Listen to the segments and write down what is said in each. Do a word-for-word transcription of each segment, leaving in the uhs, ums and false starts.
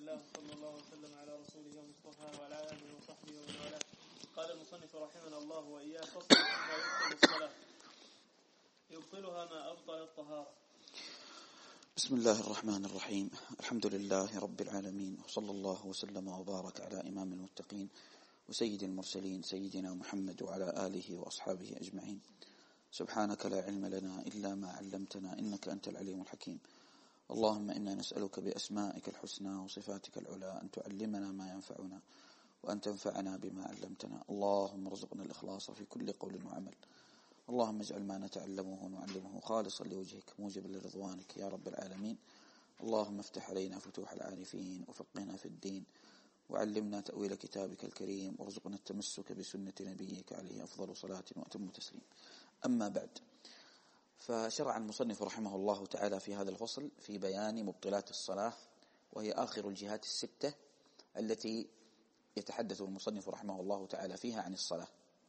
الله صلى الله وسلم على رسوله ومصطفى وعلى آله وصحبه ومن والاه. قال المصنف رحمنا الله وإياه: فصل ما يبطل الصلاة، يبطلها ما أبطل الطهارة. بسم الله الرحمن الرحيم. الحمد لله رب العالمين، وصلى الله وسلم وبارك على إمام المتقين وسيد المرسلين سيدنا محمد وعلى آله وأصحابه أجمعين. سبحانك لا علم لنا إلا ما علمتنا إنك أنت العليم الحكيم. اللهم إنا نسألك بأسمائك الحسنى وصفاتك العلى أن تعلمنا ما ينفعنا وأن تنفعنا بما علمتنا. اللهم ارزقنا الإخلاص في كل قول وعمل. اللهم اجعل ما نتعلمه ونعلمه خالصا لوجهك موجبا لرضوانك يا رب العالمين. اللهم افتح علينا فتوح العارفين وفقهنا في الدين وعلمنا تأويل كتابك الكريم وارزقنا التمسك بسنة نبيك عليه أفضل صلاة وأتم تسليم. أما بعد، فشرع المصنف رحمه الله تعالى في هذا الفصل في بيان مبطلات الصلاة، وهي آخر الجهات الستة التي يتحدث المصنف رحمه الله تعالى فيها عن الصلاة.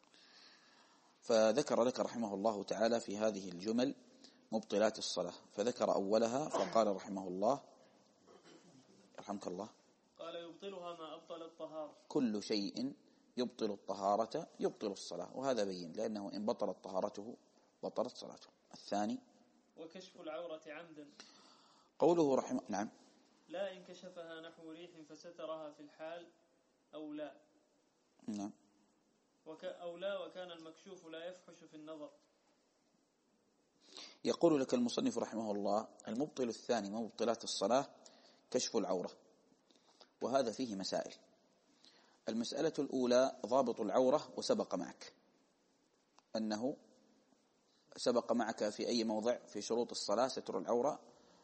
فذكر لك رحمه الله تعالى في هذه الجمل مبطلات الصلاة، فذكر أولها فقال رحمه الله رحمك الله: قال يبطلها ما أبطل الطهارة. كل شيء يبطل الطهارة يبطل الصلاة، وهذا بين، لأنه إن بطلت طهارته بطلت صلاته. الثاني: وكشف العورة عمدا. قوله رحمه نعم لا إن كشفها نحو ريح فسترها في الحال أو لا نعم وك أو لا وكان المكشوف لا يفحش في النظر. يقول لك المصنف رحمه الله: المبطل الثاني من مبطلات الصلاة كشف العورة، وهذا فيه مسائل. المسألة الأولى ضابط العورة، وسبق معك أنه سبق معك في أي موضع في شروط الصلاة ستر العورة،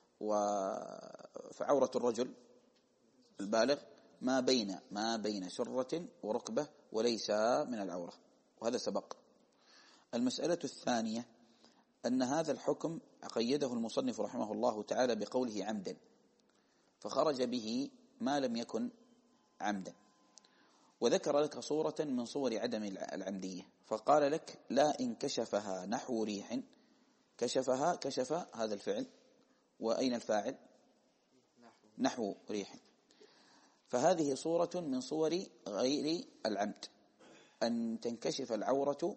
وفعورة الرجل البالغ ما بين ما بين سرة وركبة وليس من العورة، وهذا سبق. المسألة الثانية أن هذا الحكم قيده المصنف رحمه الله تعالى بقوله عمدا، فخرج به ما لم يكن عمدا، وذكر لك صورة من صور عدم العمدية، فقال لك: لا إن كشفها نحو ريح. كشفها، كشف هذا الفعل، وأين الفاعل؟ نحو ريح. فهذه صورة من صور غير العمد، أن تنكشف العورة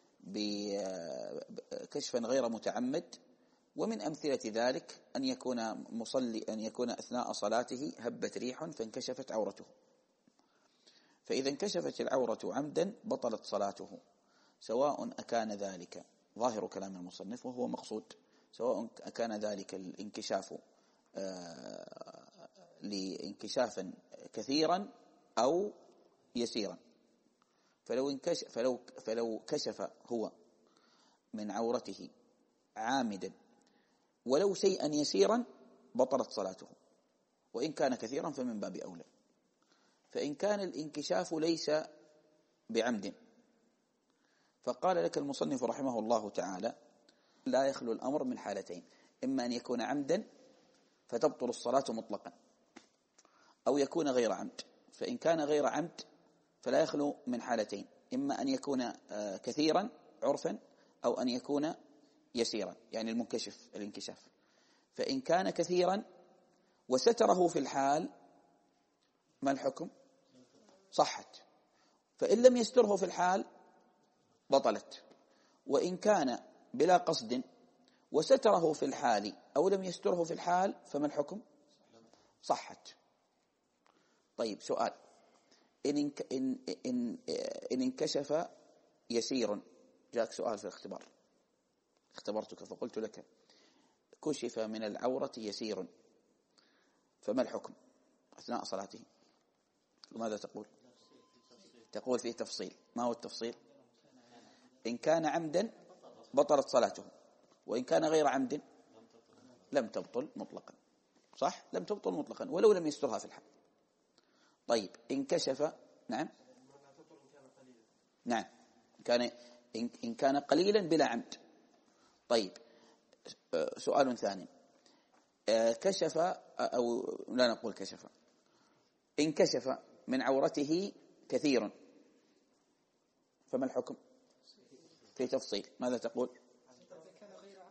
بكشفا غير متعمد. ومن أمثلة ذلك أن يكون مصلي أن يكون أثناء صلاته هبت ريح فانكشفت عورته، فإذا انكشفت العورة عمدا بطلت صلاته، سواء أكان ذلك ظاهر كلام المصنف وهو مقصود، سواء أكان ذلك الانكشاف آه لانكشافا كثيرا أو يسيرا. فلو انكشف فلو فلو كشف هو من عورته عامدا ولو شيئا يسيرا بطلت صلاته، وإن كان كثيرا فمن باب أولى. فإن كان الانكشاف ليس بعمد، فقال لك المصنف رحمه الله تعالى: لا يخلو الأمر من حالتين: إما أن يكون عمدا فتبطل الصلاة مطلقا، أو يكون غير عمد. فإن كان غير عمد فلا يخلو من حالتين: إما أن يكون كثيرا عرفا، أو أن يكون يسيرا، يعني المنكشف الانكشاف. فإن كان كثيرا وستره في الحال ما الحكم؟ صحت. فإن لم يستره في الحال بطلت. وإن كان بلا قصد وستره في الحال أو لم يستره في الحال فما الحكم؟ صحت. طيب، سؤال: إن, إنك إن, إن, إن انكشف يسير، جاءك سؤال في الاختبار، اختبرتك فقلت لك: كشف من العورة يسير، فما الحكم أثناء صلاته؟ وماذا تقول؟ تقول فيه تفصيل. ما هو التفصيل؟ إن كان عمدا بطلت صلاته، وإن كان غير عمد لم تبطل مطلقا. صح؟ لم تبطل مطلقا ولو لم يسترها في الحال. طيب، إن كشف نعم نعم كان إن كان قليلا بلا عمد. طيب، سؤال ثاني: كشف أو لا نقول كشف، إن كشف من عورته كثير فما الحكم؟ في تفصيل. ماذا تقول؟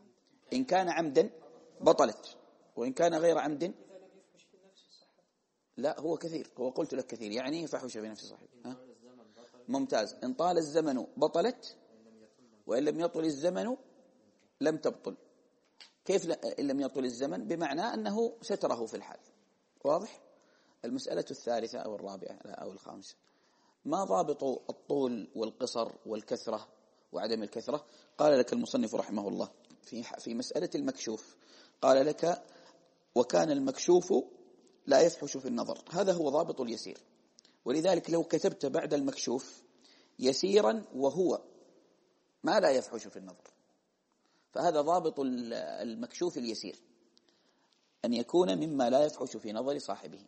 إن كان عمدا بطلت، وإن كان غير عمد لا هو كثير، هو قلت لك كثير يعني فحش في نفس صاحبه. ها؟ ممتاز. إن طال الزمن بطلت، وإن لم يطل الزمن لم تبطل. كيف إن لم يطل الزمن؟ بمعنى أنه ستره في الحال. واضح؟ المسألة الثالثة أو الرابعة أو الخامسة، ما ضابط الطول والقصر والكثرة وعدم الكثرة؟ قال لك المصنف رحمه الله في في مسألة المكشوف، قال لك وكان المكشوف لا يفحش في النظر، هذا هو ضابط اليسير. ولذلك لو كتبت بعد المكشوف يسيرا وهو ما لا يفحش في النظر، فهذا ضابط المكشوف اليسير، أن يكون مما لا يفحش في نظر صاحبه.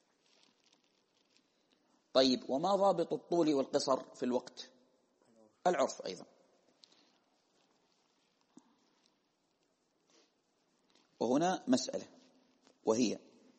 طيب، وما ضابط الطول والقصر في الوقت؟ العرف أيضا. وهنا مسألة، وهي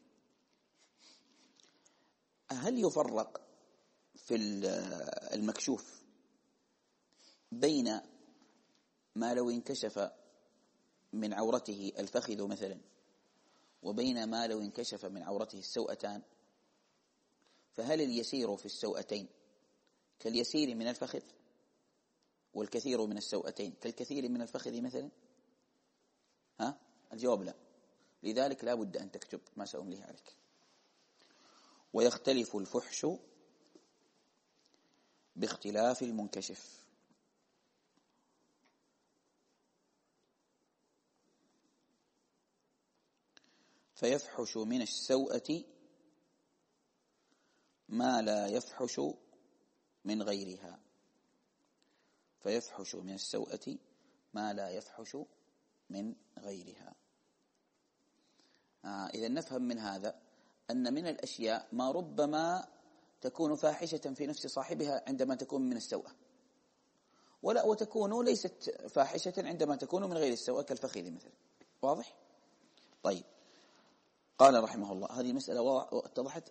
هل يفرق في المكشوف بين ما لو انكشف من عورته الفخذ مثلا وبين ما لو انكشف من عورته السوأتان؟ فهل اليسير في السوأتين كاليسير من الفخذ، والكثير من السوأتين كالكثير من الفخذ مثلا؟ ها؟ الجواب لا. لذلك لا بد أن تكتب ما سأمليه عليك. ويختلف الفحش باختلاف المنكشف. فيفحش من السوءة ما لا يفحش من غيرها. فيفحش من السوءة ما لا يفحش من غيرها. آه إذا نفهم من هذا أن من الأشياء ما ربما تكون فاحشة في نفس صاحبها عندما تكون من السوءة، ولا وتكون ليست فاحشة عندما تكون من غير السوءة كالفخذ مثلا. واضح؟ طيب، قال رحمه الله، هذه مسألة اتضحت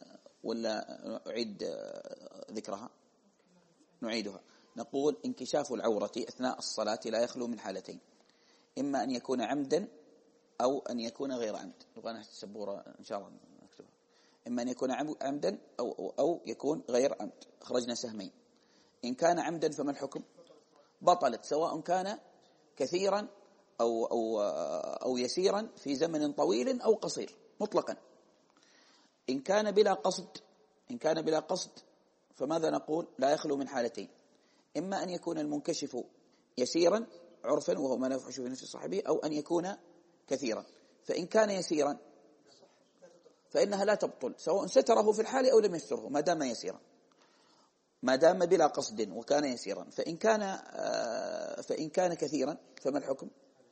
ولا أعيد ذكرها؟ نعيدها. نقول انكشاف العورة أثناء الصلاة لا يخلو من حالتين، إما أن يكون عمدا أو أن يكون غير عمد. نبغى نحط السبورة إن شاء الله نكتبها. إما أن يكون عمدا أو, أو, أو يكون غير عمد. خرجنا سهمين. إن كان عمدا فما الحكم؟ بطلت، سواء كان كثيرا أو, أو, أو يسيرا في زمن طويل أو قصير مطلقا. إن كان بلا قصد إن كان بلا قصد فماذا نقول؟ لا يخلو من حالتين، إما أن يكون المنكشف يسيرا عرفا وهو ما لا يفحش في نفس صاحبه، أو أن يكون كثيرا. فإن كان يسيرا فإنها لا تبطل سواء ستره في الحال أو لم يستره، ما دام يسيرا، ما دام بلا قصد وكان يسيرا. فإن كان فإن كان كثيرا فما الحكم؟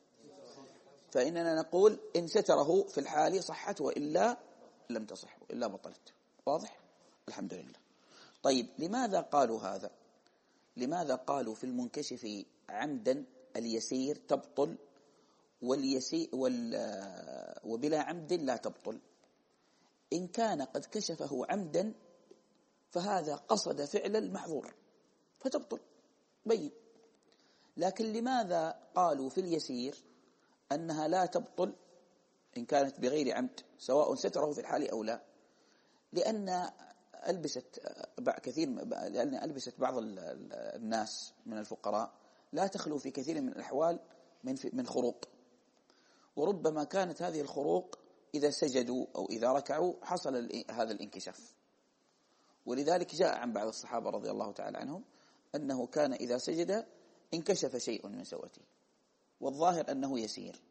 فإننا نقول إن ستره في الحال صحت، وإلا لم تصح، إلا بطلت. واضح؟ الحمد لله. طيب، لماذا قالوا هذا؟ لماذا قالوا في المنكشف عمدا اليسير تبطل واليسير وال وبلا عمد لا تبطل؟ إن كان قد كشفه عمدا فهذا قصد فعل المحظور فتبطل بين. لكن لماذا قالوا في اليسير أنها لا تبطل إن كانت بغير عمد سواء ستره في الحال أو لا؟ لأن ألبست كثير لأن ألبست بعض الناس من الفقراء لا تخلو في كثير من الأحوال من من خروق، وربما كانت هذه الخروق إذا سجدوا أو إذا ركعوا حصل هذا الانكشاف. ولذلك جاء عن بعض الصحابة رضي الله تعالى عنهم أنه كان إذا سجد انكشف شيء من سوءته، والظاهر أنه يسير،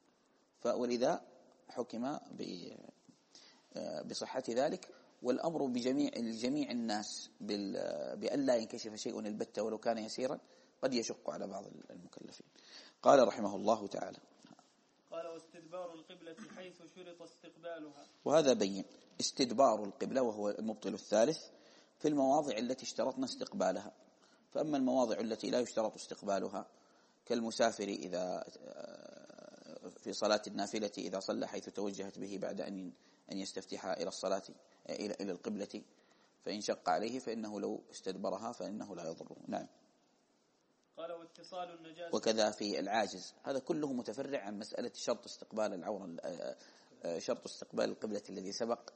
ولذا حكم بصحة ذلك. والأمر بجميع الجميع الناس بأن لا ينكشف شيء البتة ولو كان يسيرا قد يشق على بعض المكلفين. قال رحمه الله تعالى: قال واستدبار القبلة حيث شرط استقبالها. وهذا بين استدبار القبلة وهو المبطل الثالث في المواضع التي اشترطنا استقبالها. فأما المواضع التي لا يشترط استقبالها كالمسافر إذا في صلاة النافلة إذا صلى حيث توجهت به بعد أن أن يستفتح إلى الصلاة إلى إلى القبلة فإن شق عليه فإنه لو استدبرها فإنه لا يضره. نعم. قال واتصال النجاسة. وكذا في العاجز، هذا كله متفرع عن مسألة شرط استقبال العورة، شرط استقبال القبلة الذي سبق،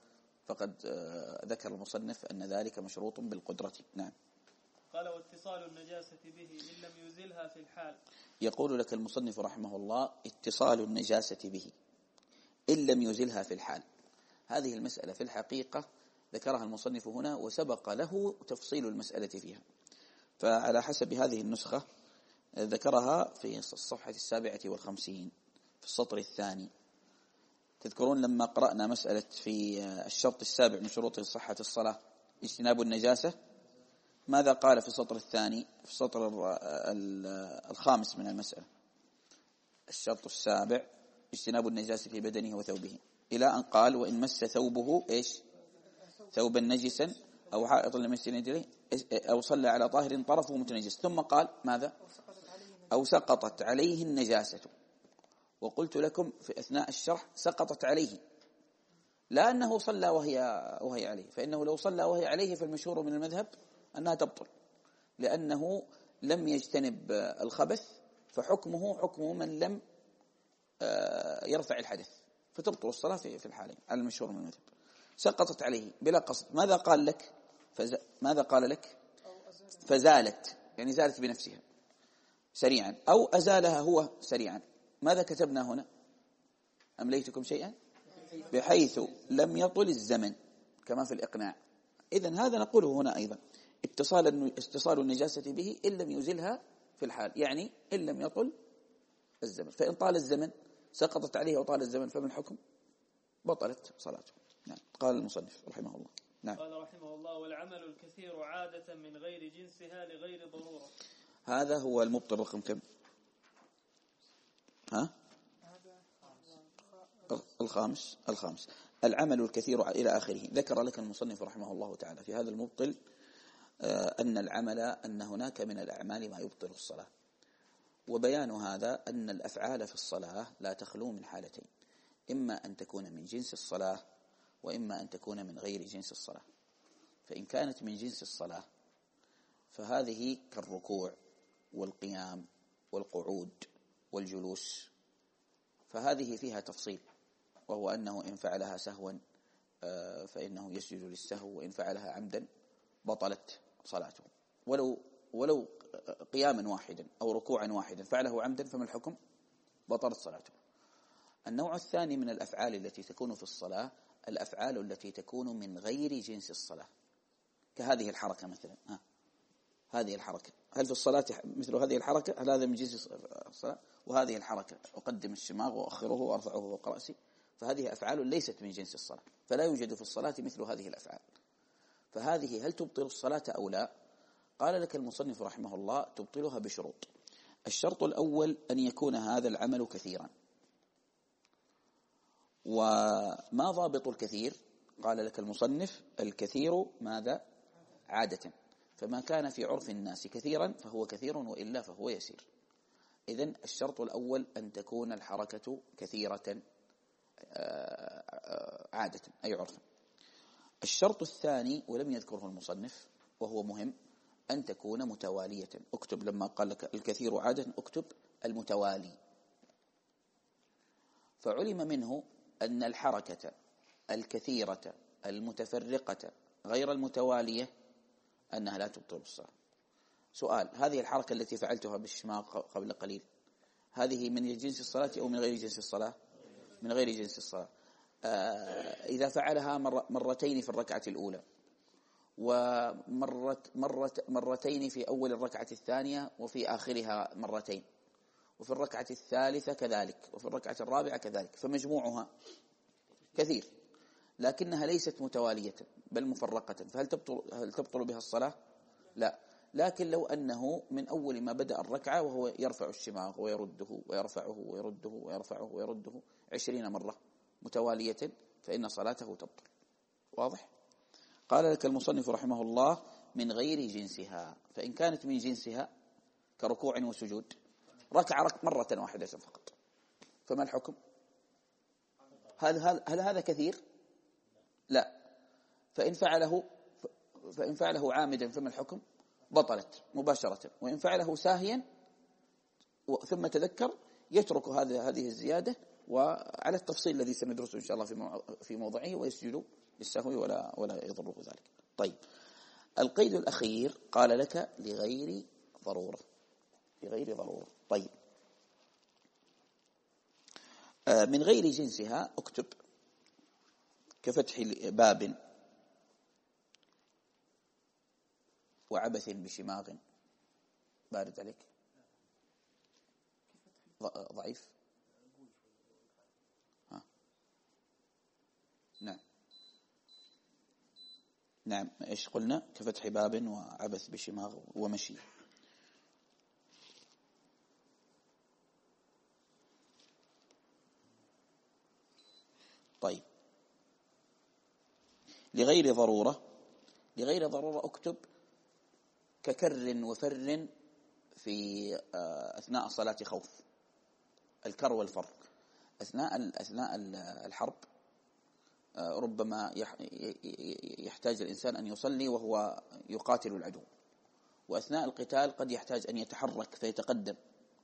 فقد ذكر المصنف أن ذلك مشروط بالقدرة. نعم. قال واتصال النجاسة به إن لم يزلها في الحال. يقول لك المصنف رحمه الله اتصال النجاسة به إن لم يزلها في الحال. هذه المسألة في الحقيقة ذكرها المصنف هنا وسبق له تفصيل المسألة فيها، فعلى حسب هذه النسخة ذكرها في الصفحة السابعة والخمسين في السطر الثاني. تذكرون لما قرأنا مسألة في الشرط السابع من شروط صحة الصلاة اجتناب النجاسة، ماذا قال في السطر الثاني في السطر الخامس من المسألة؟ الشرط السابع اجتناب النجاسة في بدنه وثوبه، إلى أن قال وإن مس ثوبه إيش ثوبا نجسا أو حائط لم يمس يديه أو صلى على طاهر طرفه متنجس، ثم قال ماذا؟ أو سقطت عليه النجاسة. وقلت لكم في أثناء الشرح سقطت عليه، لا أنه صلى وهي وهي عليه، فإنه لو صلى وهي عليه فالمشهور من المذهب أنها تبطل، لأنه لم يجتنب الخبث، فحكمه حكم من لم يرفع الحدث، فتبطل الصلاة في الحالين على المشهور من المذهب. سقطت عليه بلا قصد، ماذا قال لك؟ فز... ماذا قال لك؟ فزالت، يعني زالت بنفسها سريعا، أو أزالها هو سريعا. ماذا كتبنا هنا؟ أمليتكم شيئا بحيث لم يطل الزمن كما في الإقناع. إذن هذا نقوله هنا أيضا اتصال اتصال النجاسة به إن لم يزلها في الحال، يعني إن لم يطل الزمن. فإن طال الزمن سقطت عليه وطال الزمن فمن الحكم؟ بطلت صلاته. نعم. قال المصنف رحمه الله. نعم. قال رحمه الله والعمل الكثير عادة من غير جنسها لغير ضرورة. هذا هو المبطل رقم كم؟ ها؟ الخامس الخامس العمل الكثير إلى آخره. ذكر لك المصنف رحمه الله تعالى في هذا المبطل أن العمل أن هناك من الأعمال ما يبطل الصلاة، وبيان هذا أن الأفعال في الصلاة لا تخلو من حالتين، إما أن تكون من جنس الصلاة وإما أن تكون من غير جنس الصلاة. فإن كانت من جنس الصلاة فهذه كالركوع والقيام والقعود والجلوس، فهذه فيها تفصيل، وهو أنه إن فعلها سهوا فإنه يسجد للسهو، وإن فعلها عمدا بطلت صلاته، ولو ولو قياما واحدا أو ركوعا واحدا فعله عمدا فما الحكم؟ بطلت صلاته. النوع الثاني من الأفعال التي تكون في الصلاة الأفعال التي تكون من غير جنس الصلاة، كهذه الحركة مثلا. ها هذه الحركة هل في الصلاة مثل هذه الحركة؟ هل هذا من جنس الصلاة؟ وهذه الحركة أقدم الشماغ وأخره وأرفعه فوق رأسي، فهذه أفعال ليست من جنس الصلاة، فلا يوجد في الصلاة مثل هذه الأفعال. فهذه هل تبطل الصلاة أو لا؟ قال لك المصنف رحمه الله تبطلها بشروط. الشرط الأول أن يكون هذا العمل كثيرا. وما ضابط الكثير؟ قال لك المصنف الكثير ماذا؟ عادة، فما كان في عرف الناس كثيرا فهو كثير وإلا فهو يسير. إذن الشرط الأول أن تكون الحركة كثيرة عادة أي عرفا. الشرط الثاني ولم يذكره المصنف وهو مهم أن تكون متوالية. اكتب لما قال لك الكثير عادة اكتب المتوالي. فعلم منه أن الحركة الكثيرة المتفرقة غير المتوالية أنها لا تبطل الصلاة. سؤال: هذه الحركة التي فعلتها بالشماغ قبل قليل هذه من جنس الصلاة أو من غير جنس الصلاة؟ من غير جنس الصلاة. آه إذا فعلها مر مرتين في الركعة الأولى ومرت مرت مرتين في أول الركعة الثانية وفي آخرها مرتين وفي الركعة الثالثة كذلك وفي الركعة الرابعة كذلك، فمجموعها كثير لكنها ليست متوالية بل مفرقة، فهل تبطل هل تبطل بها الصلاة؟ لا. لكن لو أنه من أول ما بدأ الركعة وهو يرفع الشماغ ويرده ويرفعه ويرده ويرفعه ويرده عشرين مرة متوالية فإن صلاته تبطل. واضح؟ قال لك المصنف رحمه الله من غير جنسها. فإن كانت من جنسها كركوع وسجود ركع مرة واحدة فقط فما الحكم؟ هل, هل, هل هذا كثير؟ لا. فإن فعله فإن فعله عامدا فما الحكم؟ بطلت مباشرة. وإن فعله ساهيا ثم تذكر يترك هذه هذه الزيادة وعلى التفصيل الذي سندرسه إن شاء الله في في موضعه ويسجد بالسهو ولا ولا يضره ذلك. طيب القيد الأخير قال لك لغير ضرورة، لغير ضرورة. طيب من غير جنسها اكتب كفتح باب وعبث بشماغ. بارد عليك؟ ضعيف؟ ها. نعم نعم ايش قلنا؟ كفتح باب وعبث بشماغ ومشي. طيب لغير ضرورة، لغير ضرورة اكتب ككر وفر في أثناء صلاة خوف. الكر والفر أثناء أثناء الحرب ربما يحتاج الإنسان أن يصلي وهو يقاتل العدو، وأثناء القتال قد يحتاج أن يتحرك فيتقدم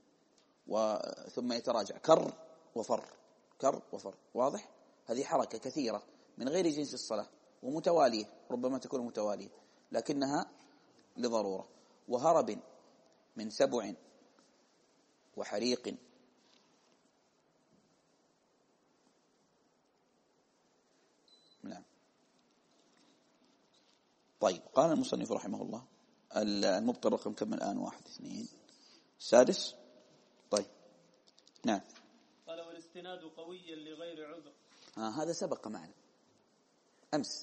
ثم يتراجع. كر وفر، كر وفر، واضح؟ هذه حركة كثيرة من غير جنس الصلاة ومتوالية، ربما تكون متوالية لكنها لضرورة. وهرب من سبع وحريق نعم. طيب قال المصنف رحمه الله المبطل رقم كم الآن؟ واحد اثنين سادس. طيب نعم. قال والاستناد قويا لغير عذر. آه هذا سبق معنا أمس.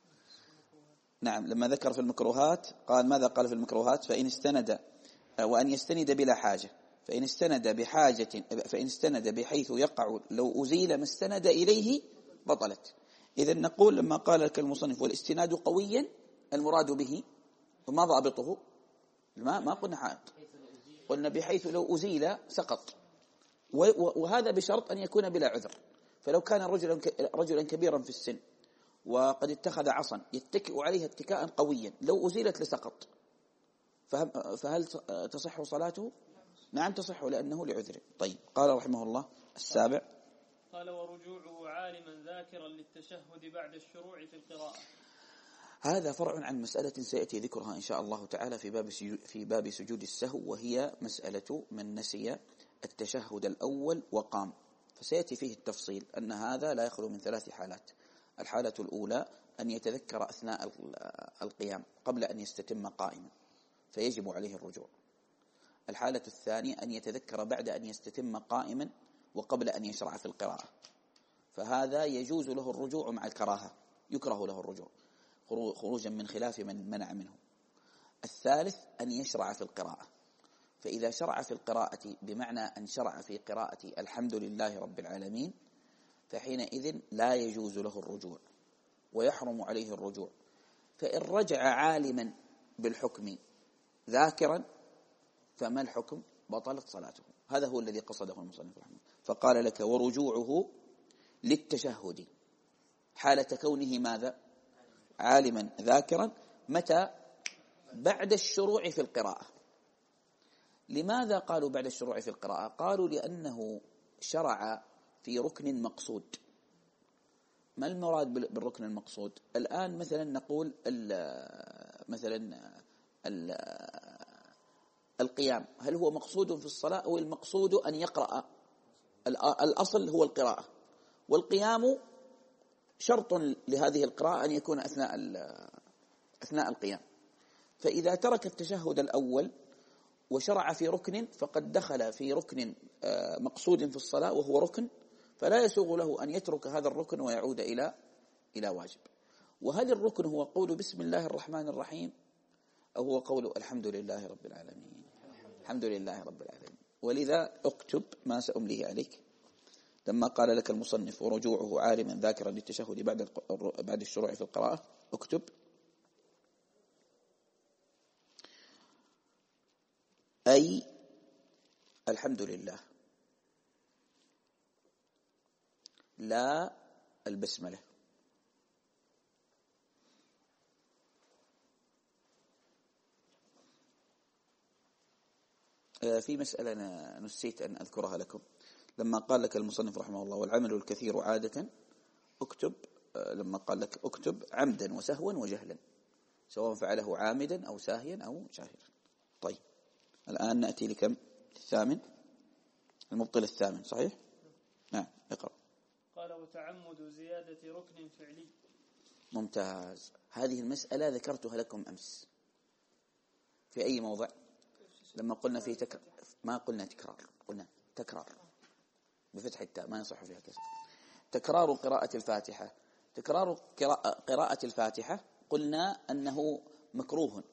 نعم لما ذكر في المكروهات قال ماذا قال في المكروهات؟ فإن استند وأن يستند بلا حاجة، فإن استند بحاجة، فإن استند بحيث يقع لو أزيل ما استند إليه بطلت. إذا نقول لما قال لك المصنف والاستناد قويا المراد به وما ضابطه؟ ما ما قلنا حائط، قلنا بحيث لو أزيل سقط، وهذا بشرط أن يكون بلا عذر. فلو كان رجلا رجلا كبيرا في السن وقد اتخذ عصا يتكئ عليها اتكاء قويا لو أزيلت لسقط، فهل تصح صلاته؟ نعم تصح لأنه لعذر. طيب قال رحمه الله السابع. قال ورجوعه عالما ذاكرا للتشهد بعد الشروع في القراءة. هذا فرع عن مسألة سيأتي ذكرها إن شاء الله تعالى في باب في باب سجود السهو، وهي مسألة من نسي التشهد الأول وقام، فسيأتي فيه التفصيل أن هذا لا يخلو من ثلاث حالات. الحالة الأولى أن يتذكر أثناء القيام قبل أن يستتم قائما فيجب عليه الرجوع. الحالة الثانية أن يتذكر بعد أن يستتم قائما وقبل أن يشرع في القراءة، فهذا يجوز له الرجوع مع الكراهة، يكره له الرجوع خروجا من خلاف من منع منه. الثالث أن يشرع في القراءة، فإذا شرع في القراءة بمعنى أن شرع في قراءة الحمد لله رب العالمين فحينئذ لا يجوز له الرجوع ويحرم عليه الرجوع. فإن رجع عالما بالحكم ذاكرا فما الحكم؟ بطلت صلاته. هذا هو الذي قصده المصنف رحمه الله. فقال لك ورجوعه للتشهد حالة كونه ماذا؟ عالما ذاكرا. متى؟ بعد الشروع في القراءة. لماذا قالوا بعد الشروع في القراءة؟ قالوا لأنه شرع في ركن مقصود. ما المراد بالركن المقصود؟ الآن مثلا نقول مثلا القيام، هل هو مقصود في الصلاة أو المقصود أن يقرأ؟ الأصل هو القراءة، والقيام شرط لهذه القراءة أن يكون أثناء أثناء القيام. فإذا ترك التشهد الأول وشرع في ركن فقد دخل في ركن مقصود في الصلاة وهو ركن، فلا يسوغ له أن يترك هذا الركن ويعود إلى إلى واجب. وهل الركن هو قول بسم الله الرحمن الرحيم أو هو قول الحمد لله رب العالمين؟ الحمد لله رب العالمين. ولذا اكتب ما سأمليه عليك لما قال لك المصنف ورجوعه عالما ذاكرا للتشهد بعد بعد الشروع في القراءة، اكتب أي الحمد لله لا البسملة. في مسألة أنا نسيت أن أذكرها لكم. لما قال لك المصنف رحمه الله والعمل الكثير عادة، اكتب لما قال لك اكتب عمدا وسهوا وجهلا، سواء فعله عامدا أو ساهيا أو جاهلا. طيب الآن نأتي لكم الثامن، المبطل الثامن، صحيح؟ نعم، اقرأ. قال وتعمد زيادة ركن فعلي. ممتاز. هذه المسألة ذكرتها لكم أمس في أي موضع؟ لما قلنا في تك... ما قلنا تكرار، قلنا تكرار بفتح التاء، ما يصح فيها كسر. تكرار قراءة الفاتحة. تكرار قراءة الفاتحة قلنا أنه مكروه،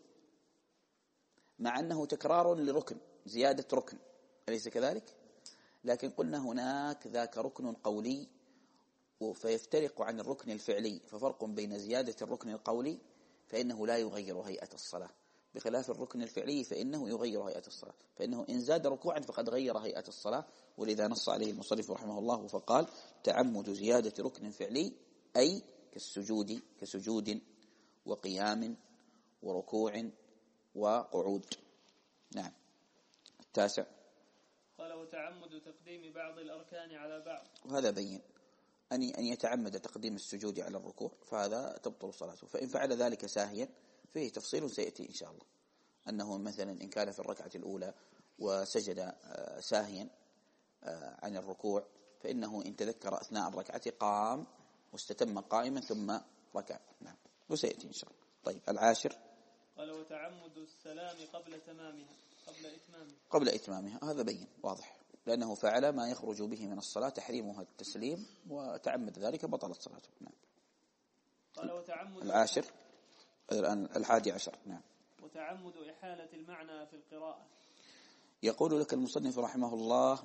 مع أنه تكرار لركن، زيادة ركن، أليس كذلك؟ لكن قلنا هناك ذاك ركن قولي فيفترق عن الركن الفعلي، ففرق بين زيادة الركن القولي فإنه لا يغير هيئة الصلاة، بخلاف الركن الفعلي فإنه يغير هيئة الصلاة، فإنه إن زاد ركوعا فقد غير هيئة الصلاة، ولذا نص عليه المصنف رحمه الله فقال تعمد زيادة ركن فعلي أي كالسجود كسجود وقيام وركوع وقعود. نعم. التاسع قال وتعمد تقديم بعض الأركان على بعض. وهذا بين أن أن يتعمد تقديم السجود على الركوع فهذا تبطل صلاته، فإن فعل ذلك ساهيا فيه تفصيل سيأتي إن شاء الله، أنه مثلا إن كان في الركعة الأولى وسجد ساهيا عن الركوع فإنه إن تذكر أثناء الركعة قام واستتم قائما ثم ركع. نعم، وسيأتي إن شاء الله. طيب العاشر قال وتعمد السلام قبل تمامها قبل إتمامها. قبل إتمامها هذا بين واضح، لأنه فعل ما يخرج به من الصلاة تحريمها التسليم وتعمد ذلك بطلت صلاته. نعم. قال وتعمد العاشر الآن الحادي عشر. نعم. وتعمد إحالة المعنى في القراءة. يقول لك المصنف رحمه الله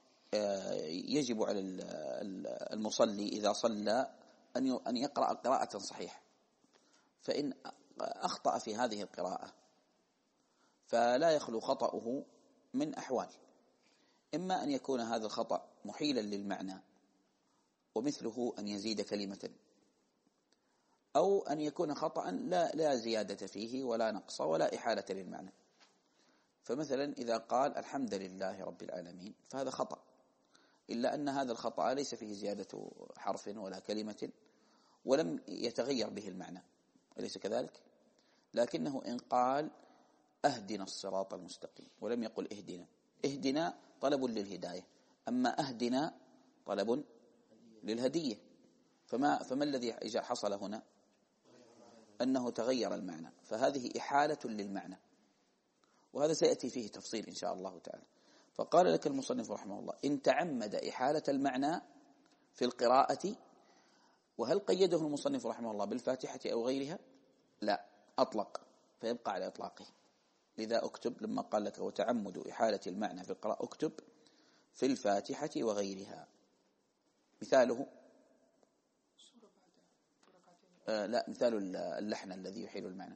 يجب على المصلي إذا صلى أن يقرأ قراءة صحيحة، فإن أخطأ في هذه القراءة فلا يخلو خطأه من أحوال، إما أن يكون هذا الخطأ محيلا للمعنى ومثله أن يزيد كلمة، أو أن يكون خطأ لا, لا زيادة فيه ولا نقص ولا إحالة للمعنى. فمثلا إذا قال الحمد لله رب العالمين فهذا خطأ، إلا أن هذا الخطأ ليس فيه زيادة حرف ولا كلمة ولم يتغير به المعنى، أليس كذلك؟ لكنه إن قال أهدنا الصراط المستقيم ولم يقل اهدنا، اهدنا طلب للهداية، أما أهدنا طلب للهدية، فما, فما الذي حصل هنا؟ أنه تغير المعنى، فهذه إحالة للمعنى، وهذا سيأتي فيه تفصيل إن شاء الله تعالى. فقال لك المصنف رحمه الله إن تعمد إحالة المعنى في القراءة، وهل قيده المصنف رحمه الله بالفاتحة أو غيرها؟ لا، أطلق فيبقى على إطلاقه. لذا أكتب لما قال لك وتعمد إحالة المعنى في القراءة أكتب في الفاتحة وغيرها. مثاله آه لا مثال اللحن الذي يحيل المعنى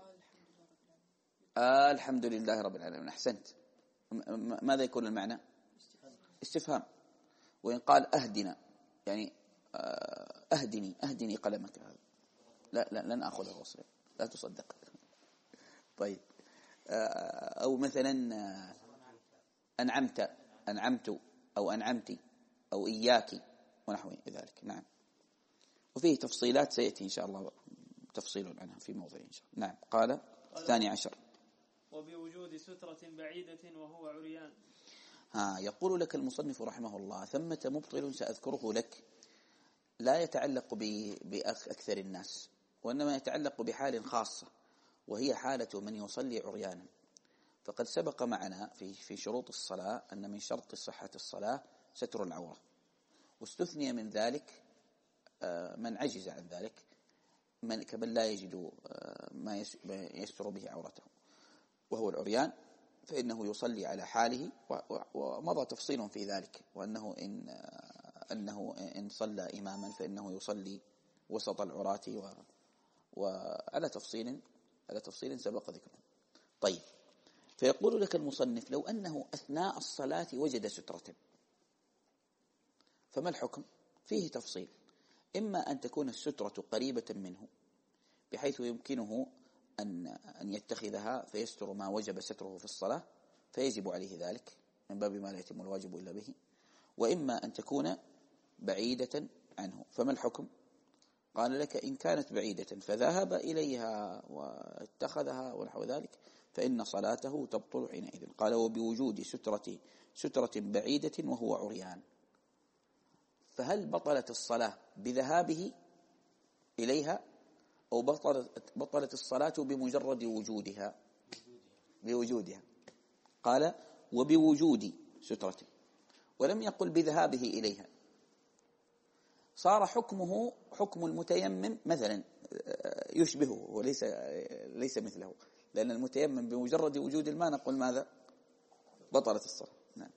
آه الحمد لله رب العالمين. أحسنت. ماذا يكون المعنى؟ استفهام. وإن قال أهدنا يعني آه أهدني أهدني قلمك، هذا لا, لا لن أخذه وصلا، لا تصدق. طيب آه أو مثلا آه أنعمت أنعمت أو أنعمتي أو إياك ونحو ذلك. نعم. وفيه تفصيلات سيأتي إن شاء الله تفصيل عنها في موضع إن شاء الله. نعم. قال الثاني عشر وبوجود سترة بعيدة وهو عريان. ها يقول لك المصنف رحمه الله ثمة مبطل سأذكره لك لا يتعلق بأكثر الناس، وإنما يتعلق بحال خاصة، وهي حالة من يصلي عريانا. فقد سبق معنا في في شروط الصلاة أن من شرط صحة الصلاة ستر العورة، واستثني من ذلك من عجز عن ذلك، من كمن لا يجد ما يستر به عورته وهو العريان، فإنه يصلي على حاله، ومضى تفصيل في ذلك، وأنه إن أنه إن صلى إماما فإنه يصلي وسط العراة، وعلى تفصيل على تفصيل سبق ذكره. طيب، فيقول لك المصنف لو أنه أثناء الصلاة وجد سترة فما الحكم؟ فيه تفصيل، إما أن تكون السترة قريبة منه بحيث يمكنه أن أن يتخذها فيستر ما وجب ستره في الصلاة فيجب عليه ذلك من باب ما لا يتم الواجب إلا به، وإما أن تكون بعيدة عنه. فما الحكم؟ قال لك إن كانت بعيدة فذهب إليها واتخذها ونحو ذلك فإن صلاته تبطل حينئذ. قال وبوجود سترة سترة بعيدة وهو عريان. فهل بطلت الصلاة بذهابه إليها أو بطلت, بطلت الصلاة بمجرد وجودها؟ بوجودها. قال وبوجود سترة، ولم يقل بذهابه إليها. صار حكمه حكم المتيمم مثلا يشبهه وليس ليس مثله، لأن المتيمم بمجرد وجود الماء نقول ماذا؟ بطلت الصلاة. نعم.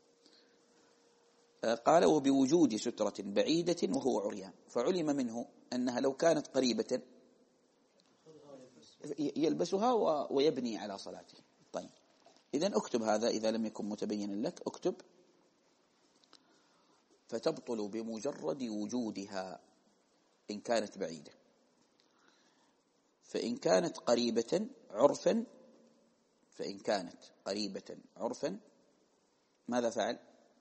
قال وبوجود سترة بعيدة وهو عريان، فعلم منه أنها لو كانت قريبة يلبسها ويبني على صلاته. طيب إذن اكتب هذا إذا لم يكن متبينا لك، اكتب فتبطل بمجرد وجودها إن كانت بعيدة. فإن كانت قريبة عرفا فإن كانت قريبة عرفا ماذا فعل؟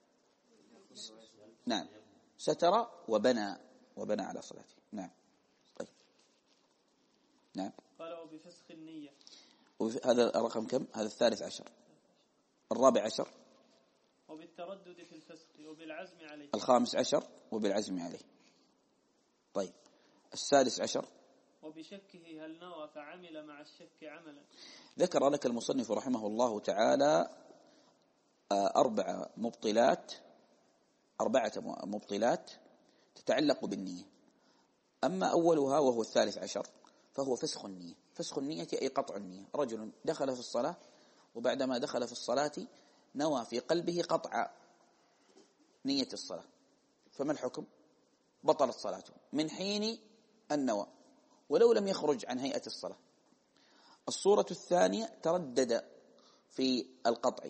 نعم ستر وبنى وبنى على صلاته. نعم. طيب نعم. قال وبفسخ النية. هذا الرقم كم؟ هذا الثالث عشر. الرابع عشر وبالتردد في الفسخ وبالعزم عليه. الخامس عشر وبالعزم عليه. طيب السادس عشر وبشكه هل نوى فعمل مع الشك عملا. ذكر لك المصنف رحمه الله تعالى أربع مبطلات أربعة مبطلات تتعلق بالنية. أما أولها وهو الثالث عشر فهو فسخ النية. فسخ النية أي قطع النية. رجل دخل في الصلاة وبعدما دخل في الصلاة نوى في قلبه قطع نية الصلاة، فما الحكم؟ بطلت صلاته من حين النوى ولو لم يخرج عن هيئة الصلاة. الصورة الثانية تردد في القطع،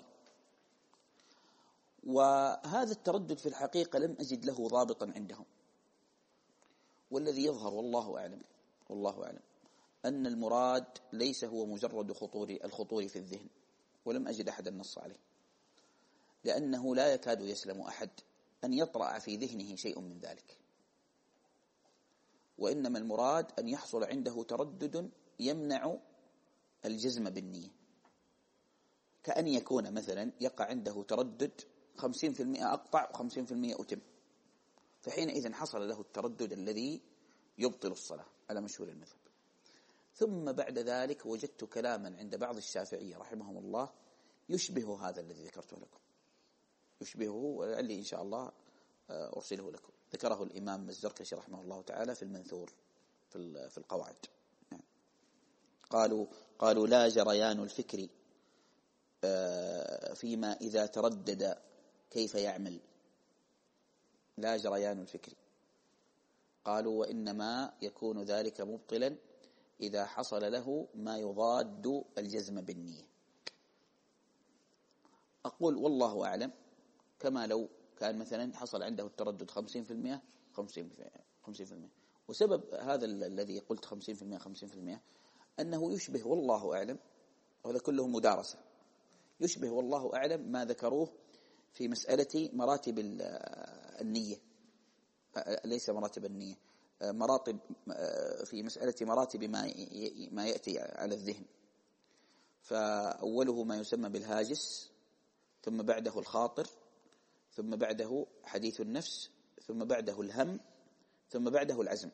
وهذا التردد في الحقيقة لم أجد له ضابطا عندهم، والذي يظهر والله أعلم والله أعلم أن المراد ليس هو مجرد خطور الخطور في الذهن، ولم أجد أحد نص عليه، لأنه لا يكاد يسلم أحد أن يطرأ في ذهنه شيء من ذلك، وإنما المراد أن يحصل عنده تردد يمنع الجزم بالنية، كأن يكون مثلا يقع عنده تردد خمسين في المئة أقطع وخمسين في المئة أتم، فحينئذ حصل له التردد الذي يبطل الصلاة على مشهور المذهب. ثم بعد ذلك وجدت كلاما عند بعض الشافعية رحمهم الله يشبه هذا الذي ذكرته لكم، يشبهه، ولعلي إن شاء الله أرسله لكم. ذكره الإمام الزركشي رحمه الله تعالى في المنثور في في القواعد. قالوا قالوا لا جريان الفكر فيما إذا تردد كيف يعمل. لا جريان الفكر. قالوا وإنما يكون ذلك مبطلا إذا حصل له ما يضاد الجزم بالنية. أقول والله أعلم، كما لو كان مثلا حصل عنده التردد خمسين في المئة خمسين في المئة، وسبب هذا الذي قلت خمسين في المئة خمسين في المئة أنه يشبه والله أعلم، وهذا كله مدارسة، يشبه والله أعلم ما ذكروه في مسألة مراتب النية، ليس مراتب النية، مراتب في مسألة مراتب ما ما يأتي على الذهن. فأوله ما يسمى بالهاجس، ثم بعده الخاطر، ثم بعده حديث النفس، ثم بعده الهم، ثم بعده العزم.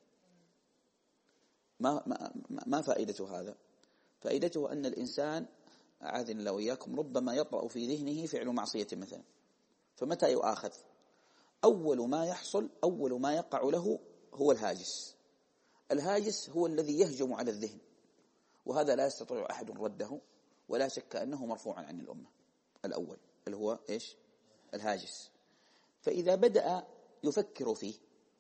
ما ما ما فائدة هذا؟ فائدته أن الإنسان أعاذنا الله وإياكم ربما يطرأ في ذهنه فعل معصية مثلا، فمتى يؤاخذ؟ أول ما يحصل أول ما يقع له هو الهاجس. الهاجس هو الذي يهجم على الذهن، وهذا لا يستطيع أحد رده، ولا شك أنه مرفوع عن الأمة. الأول اللي هو إيش؟ الهاجس. فإذا بدأ يفكر فيه،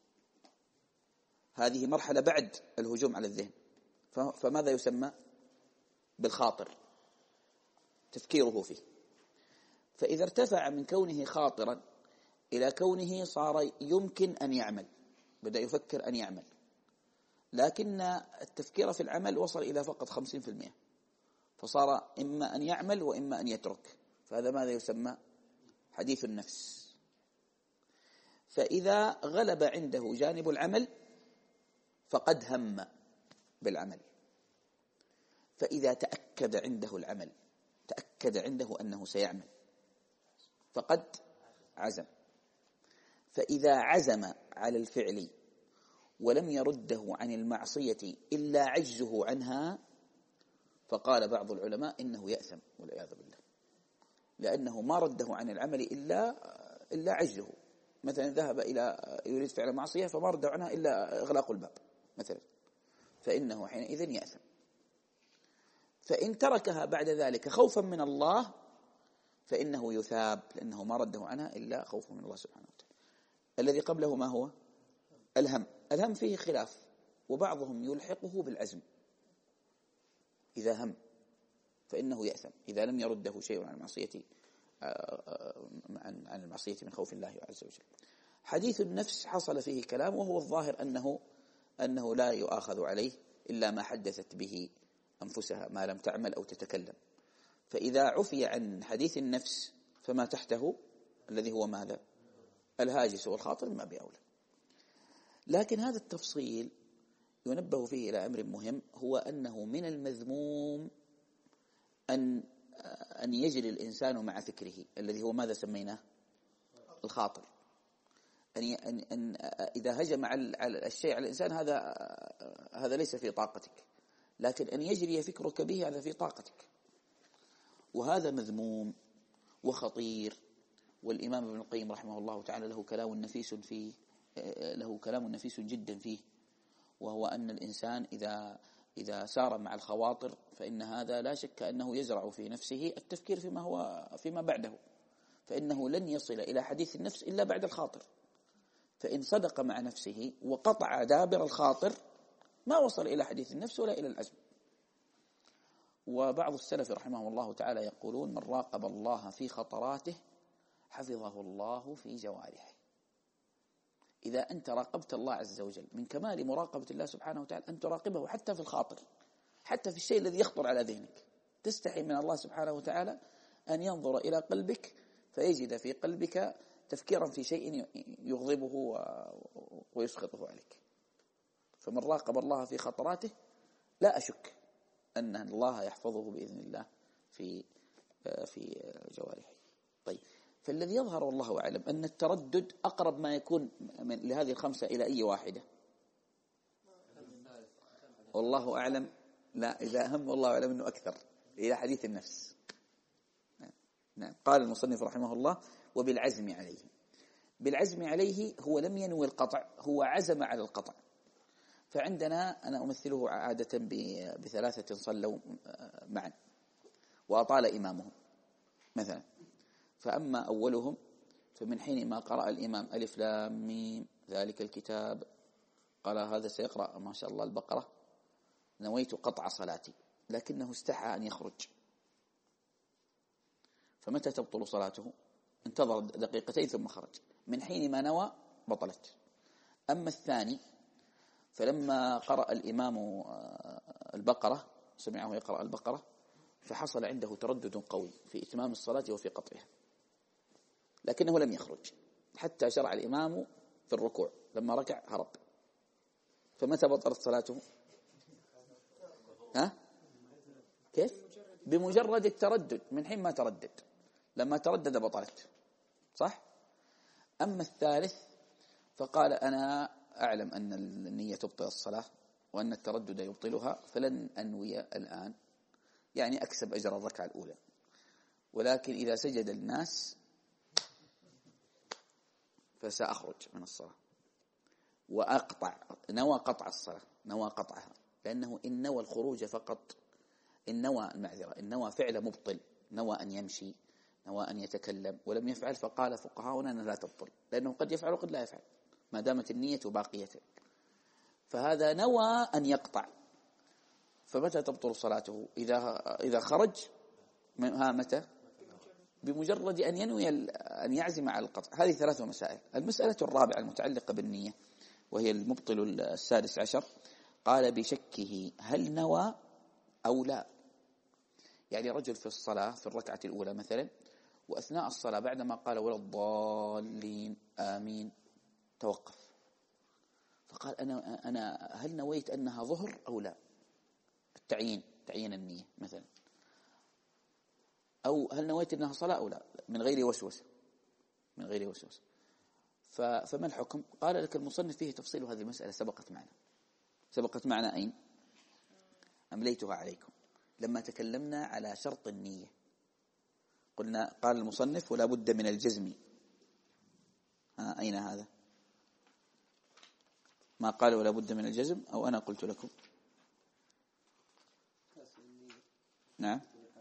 هذه مرحلة بعد الهجوم على الذهن، فماذا يسمى؟ بالخاطر، تفكيره فيه. فإذا ارتفع من كونه خاطرا إلى كونه صار يمكن أن يعمل، بدأ يفكر أن يعمل، لكن التفكير في العمل وصل إلى فقط خمسين في المئة، فصار إما أن يعمل وإما أن يترك، فهذا ماذا يسمى؟ حديث النفس. فإذا غلب عنده جانب العمل فقد هم بالعمل، فإذا تأكد عنده العمل، تأكد عنده أنه سيعمل، فقد عزم. فإذا عزم على الفعل ولم يرده عن المعصية إلا عجزه عنها، فقال بعض العلماء إنه يأثم والعياذ بالله، لأنه ما رده عن العمل إلا إلا عجزه. مثلا ذهب إلى يريد فعل معصية فما رده عنها إلا إغلاق الباب مثلا، فإنه حينئذ يأثم. فإن تركها بعد ذلك خوفا من الله فإنه يثاب، لأنه ما رده عنها إلا خوفا من الله سبحانه وتعالى. الذي قبله ما هو؟ الهم. الهم فيه خلاف، وبعضهم يلحقه بالعزم. إذا هم فإنه يأثم إذا لم يرده شيء عن المعصية عن المعصية من خوف الله عز وجل. حديث النفس حصل فيه كلام، وهو الظاهر أنه أنه لا يؤاخذ عليه إلا ما حدثت به أنفسها، ما لم تعمل أو تتكلم. فإذا عفي عن حديث النفس فما تحته الذي هو ماذا؟ الهاجس والخاطر ما بأولى. لكن هذا التفصيل ينبه فيه إلى أمر مهم، هو أنه من المذموم أن أن يجري الإنسان مع فكره الذي هو ماذا سميناه؟ الخاطر. أن أن أن إذا هجم على الشيء على الإنسان هذا هذا ليس في طاقتك، لكن أن يجري فكرك به هذا في طاقتك، وهذا مذموم وخطير. والإمام ابن القيم رحمه الله تعالى له كلام نفيس فيه، له كلام نفيس جدا فيه، وهو أن الإنسان إذا إذا سار مع الخواطر فإن هذا لا شك أنه يزرع في نفسه التفكير فيما هو فيما بعده، فإنه لن يصل إلى حديث النفس إلا بعد الخاطر. فإن صدق مع نفسه وقطع دابر الخاطر ما وصل إلى حديث النفس ولا إلى العزم. وبعض السلف رحمه الله تعالى يقولون: من راقب الله في خطراته حفظه الله في جوارحه. إذا أنت راقبت الله عز وجل، من كمال مراقبة الله سبحانه وتعالى أن تراقبه حتى في الخاطر، حتى في الشيء الذي يخطر على ذهنك. تستحي من الله سبحانه وتعالى أن ينظر إلى قلبك فيجد في قلبك تفكيرا في شيء يغضبه ويسخطه عليك. فمن راقب الله في خطراته لا أشك أن الله يحفظه بإذن الله في في جوارحه. طيب، فالذي يظهر والله أعلم أن التردد أقرب ما يكون من لهذه الخمسة إلى أي واحدة؟ والله أعلم. لا، إذا هم والله أعلم أنه أكثر إلى حديث النفس. نعم. قال المصنف رحمه الله: وبالعزم عليه. بالعزم عليه هو لم ينوي القطع، هو عزم على القطع. فعندنا أنا أمثله عادة بثلاثة صلوا معا وأطال إمامهم مثلا، فأما أولهم فمن حين ما قرأ الإمام ألف لام ميم ذلك الكتاب، قال هذا سيقرأ ما شاء الله البقرة، نويت قطع صلاتي، لكنه استحى أن يخرج. فمتى تبطل صلاته؟ انتظر دقيقتين ثم خرج. من حين ما نوى بطلت. أما الثاني فلما قرأ الإمام البقرة، سمعه يقرأ البقرة، فحصل عنده تردد قوي في إتمام الصلاة وفي قطعها، لكنه لم يخرج حتى شرع الإمام في الركوع، لما ركع هرب. فمتى بطلت صلاته؟ ها؟ كيف؟ بمجرد التردد، من حين ما تردد، لما تردد بطلت، صح؟ أما الثالث فقال: أنا أعلم أن النية تبطل الصلاة وأن التردد يبطلها، فلن أنوي الآن، يعني أكسب أجر الركعة الأولى، ولكن إذا سجد الناس فسأخرج من الصلاة وأقطع. نوى قطع الصلاة، نوى قطعها، لأنه إن نوى الخروج فقط، إن نوى المعذرة، إن نوى فعل مبطل، نوى أن يمشي، نوى أن يتكلم ولم يفعل، فقال فقهاؤنا أنها لا تبطل، لأنه قد يفعل وقد لا يفعل ما دامت النية باقية. فهذا نوى أن يقطع، فمتى تبطل صلاته؟ إذا إذا خرج ها متى؟ بمجرد أن ينوي أن يعزم على القطع. هذه ثلاث مسائل. المسألة الرابعة المتعلقة بالنية وهي المبطل السادس عشر، قال: بشكه هل نوى أو لا. يعني رجل في الصلاة في الركعة الأولى مثلا، وأثناء الصلاة بعدما قال ولا الضالين آمين توقف، فقال أنا أنا هل نويت أنها ظهر أو لا؟ التعيين تعيين النية مثلا، أو هل نويت أنها صلاة أو لا، من غير وسوسة من غير وسوسة فما الحكم؟ قال لك المصنف فيه تفصيل هذه المسألة سبقت معنا سبقت معنا أين؟ أمليتها عليكم لما تكلمنا على شرط النية. قلنا قال المصنف ولا بد من الجزم. ها أين هذا؟ ما قال ولا بد من الجزم أو أنا قلت لكم؟ نعم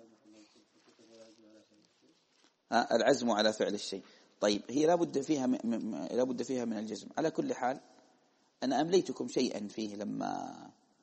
ها العزم على فعل الشيء. طيب هي لا بد فيها م... م... لا بد فيها من الجزم. على كل حال أنا أمليتكم شيئا فيه لما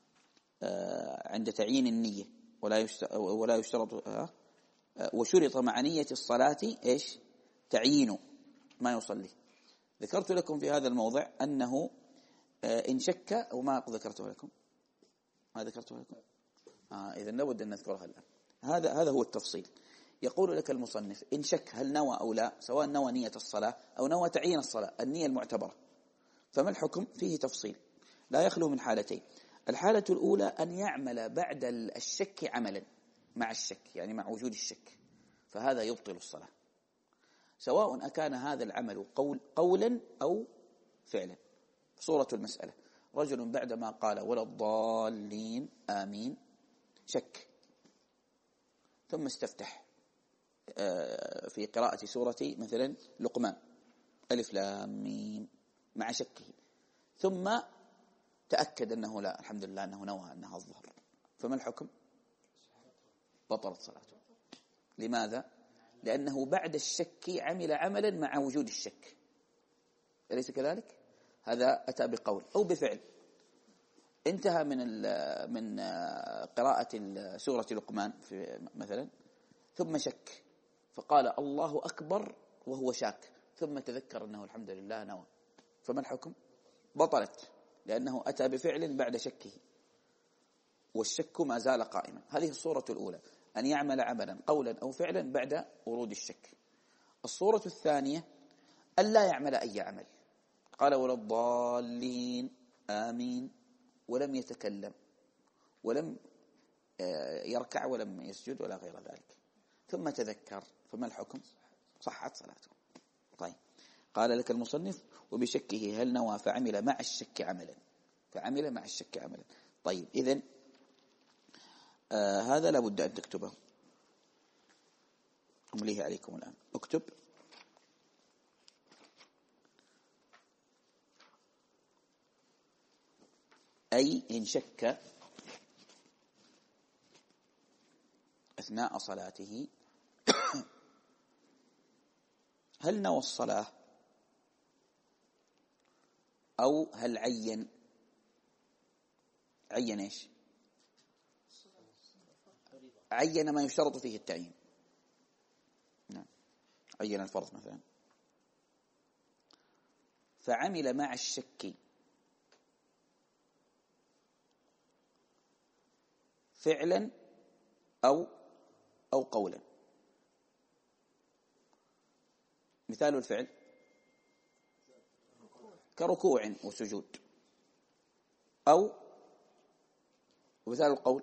آه عند تعيين النية ولا يشترط ولا يشترط آه وشرط مع نية الصلاة إيش؟ تعيين ما يصلي. ذكرت لكم في هذا الموضع أنه آه إن شك أو ما ذكرته لكم ما ذكرته لكم آه إذن لابد أن نذكرها الآن. هذا هذا هو التفصيل. يقول لك المصنف إن شك هل نوى أو لا، سواء نوى نية الصلاة أو نوى تعيين الصلاة النية المعتبرة، فما الحكم؟ فيه تفصيل لا يخلو من حالتين. الحالة الأولى أن يعمل بعد الشك عملا مع الشك، يعني مع وجود الشك، فهذا يبطل الصلاة، سواء أكان هذا العمل قول قولا أو فعلا. صورة المسألة رجل بعدما قال ولا الضالين آمين شك، ثم استفتح في قراءة سورة مثلا لقمان ألف لام ميم مع شكه، ثم تأكد أنه لا الحمد لله أنه نوى أنها الظهر، فما الحكم؟ بطلت صلاته. لماذا؟ لأنه بعد الشك عمل عملا مع وجود الشك، أليس كذلك؟ هذا أتى بقول أو بفعل. انتهى من من قراءة سورة لقمان في مثلا ثم شك فقال الله أكبر وهو شاك، ثم تذكر أنه الحمد لله نوى، فما الحكم؟ بطلت، لأنه أتى بفعل بعد شكه والشك ما زال قائما. هذه الصورة الأولى، أن يعمل عملا قولا أو فعلا بعد ورود الشك. الصورة الثانية أن لا يعمل أي عمل، قال ولا الضالين آمين ولم يتكلم ولم يركع ولم يسجد ولا غير ذلك، ثم تذكر، فما الحكم؟ صحت صلاته. طيب قال لك المصنف وبشكه هل نوى فعمل مع الشك عملا فعمل مع الشك عملا. طيب إذن آه هذا لابد أن تكتبه، أمليه عليكم الآن. اكتب أي إن شك أثناء صلاته هل نوى الصلاة أو هل عين عين إيش؟ عين ما يشترط فيه التعيين. نعم عين الفرض مثلا، فعمل مع الشك فعلا أو أو قولا. مثال الفعل كركوع وسجود، أو ومثال القول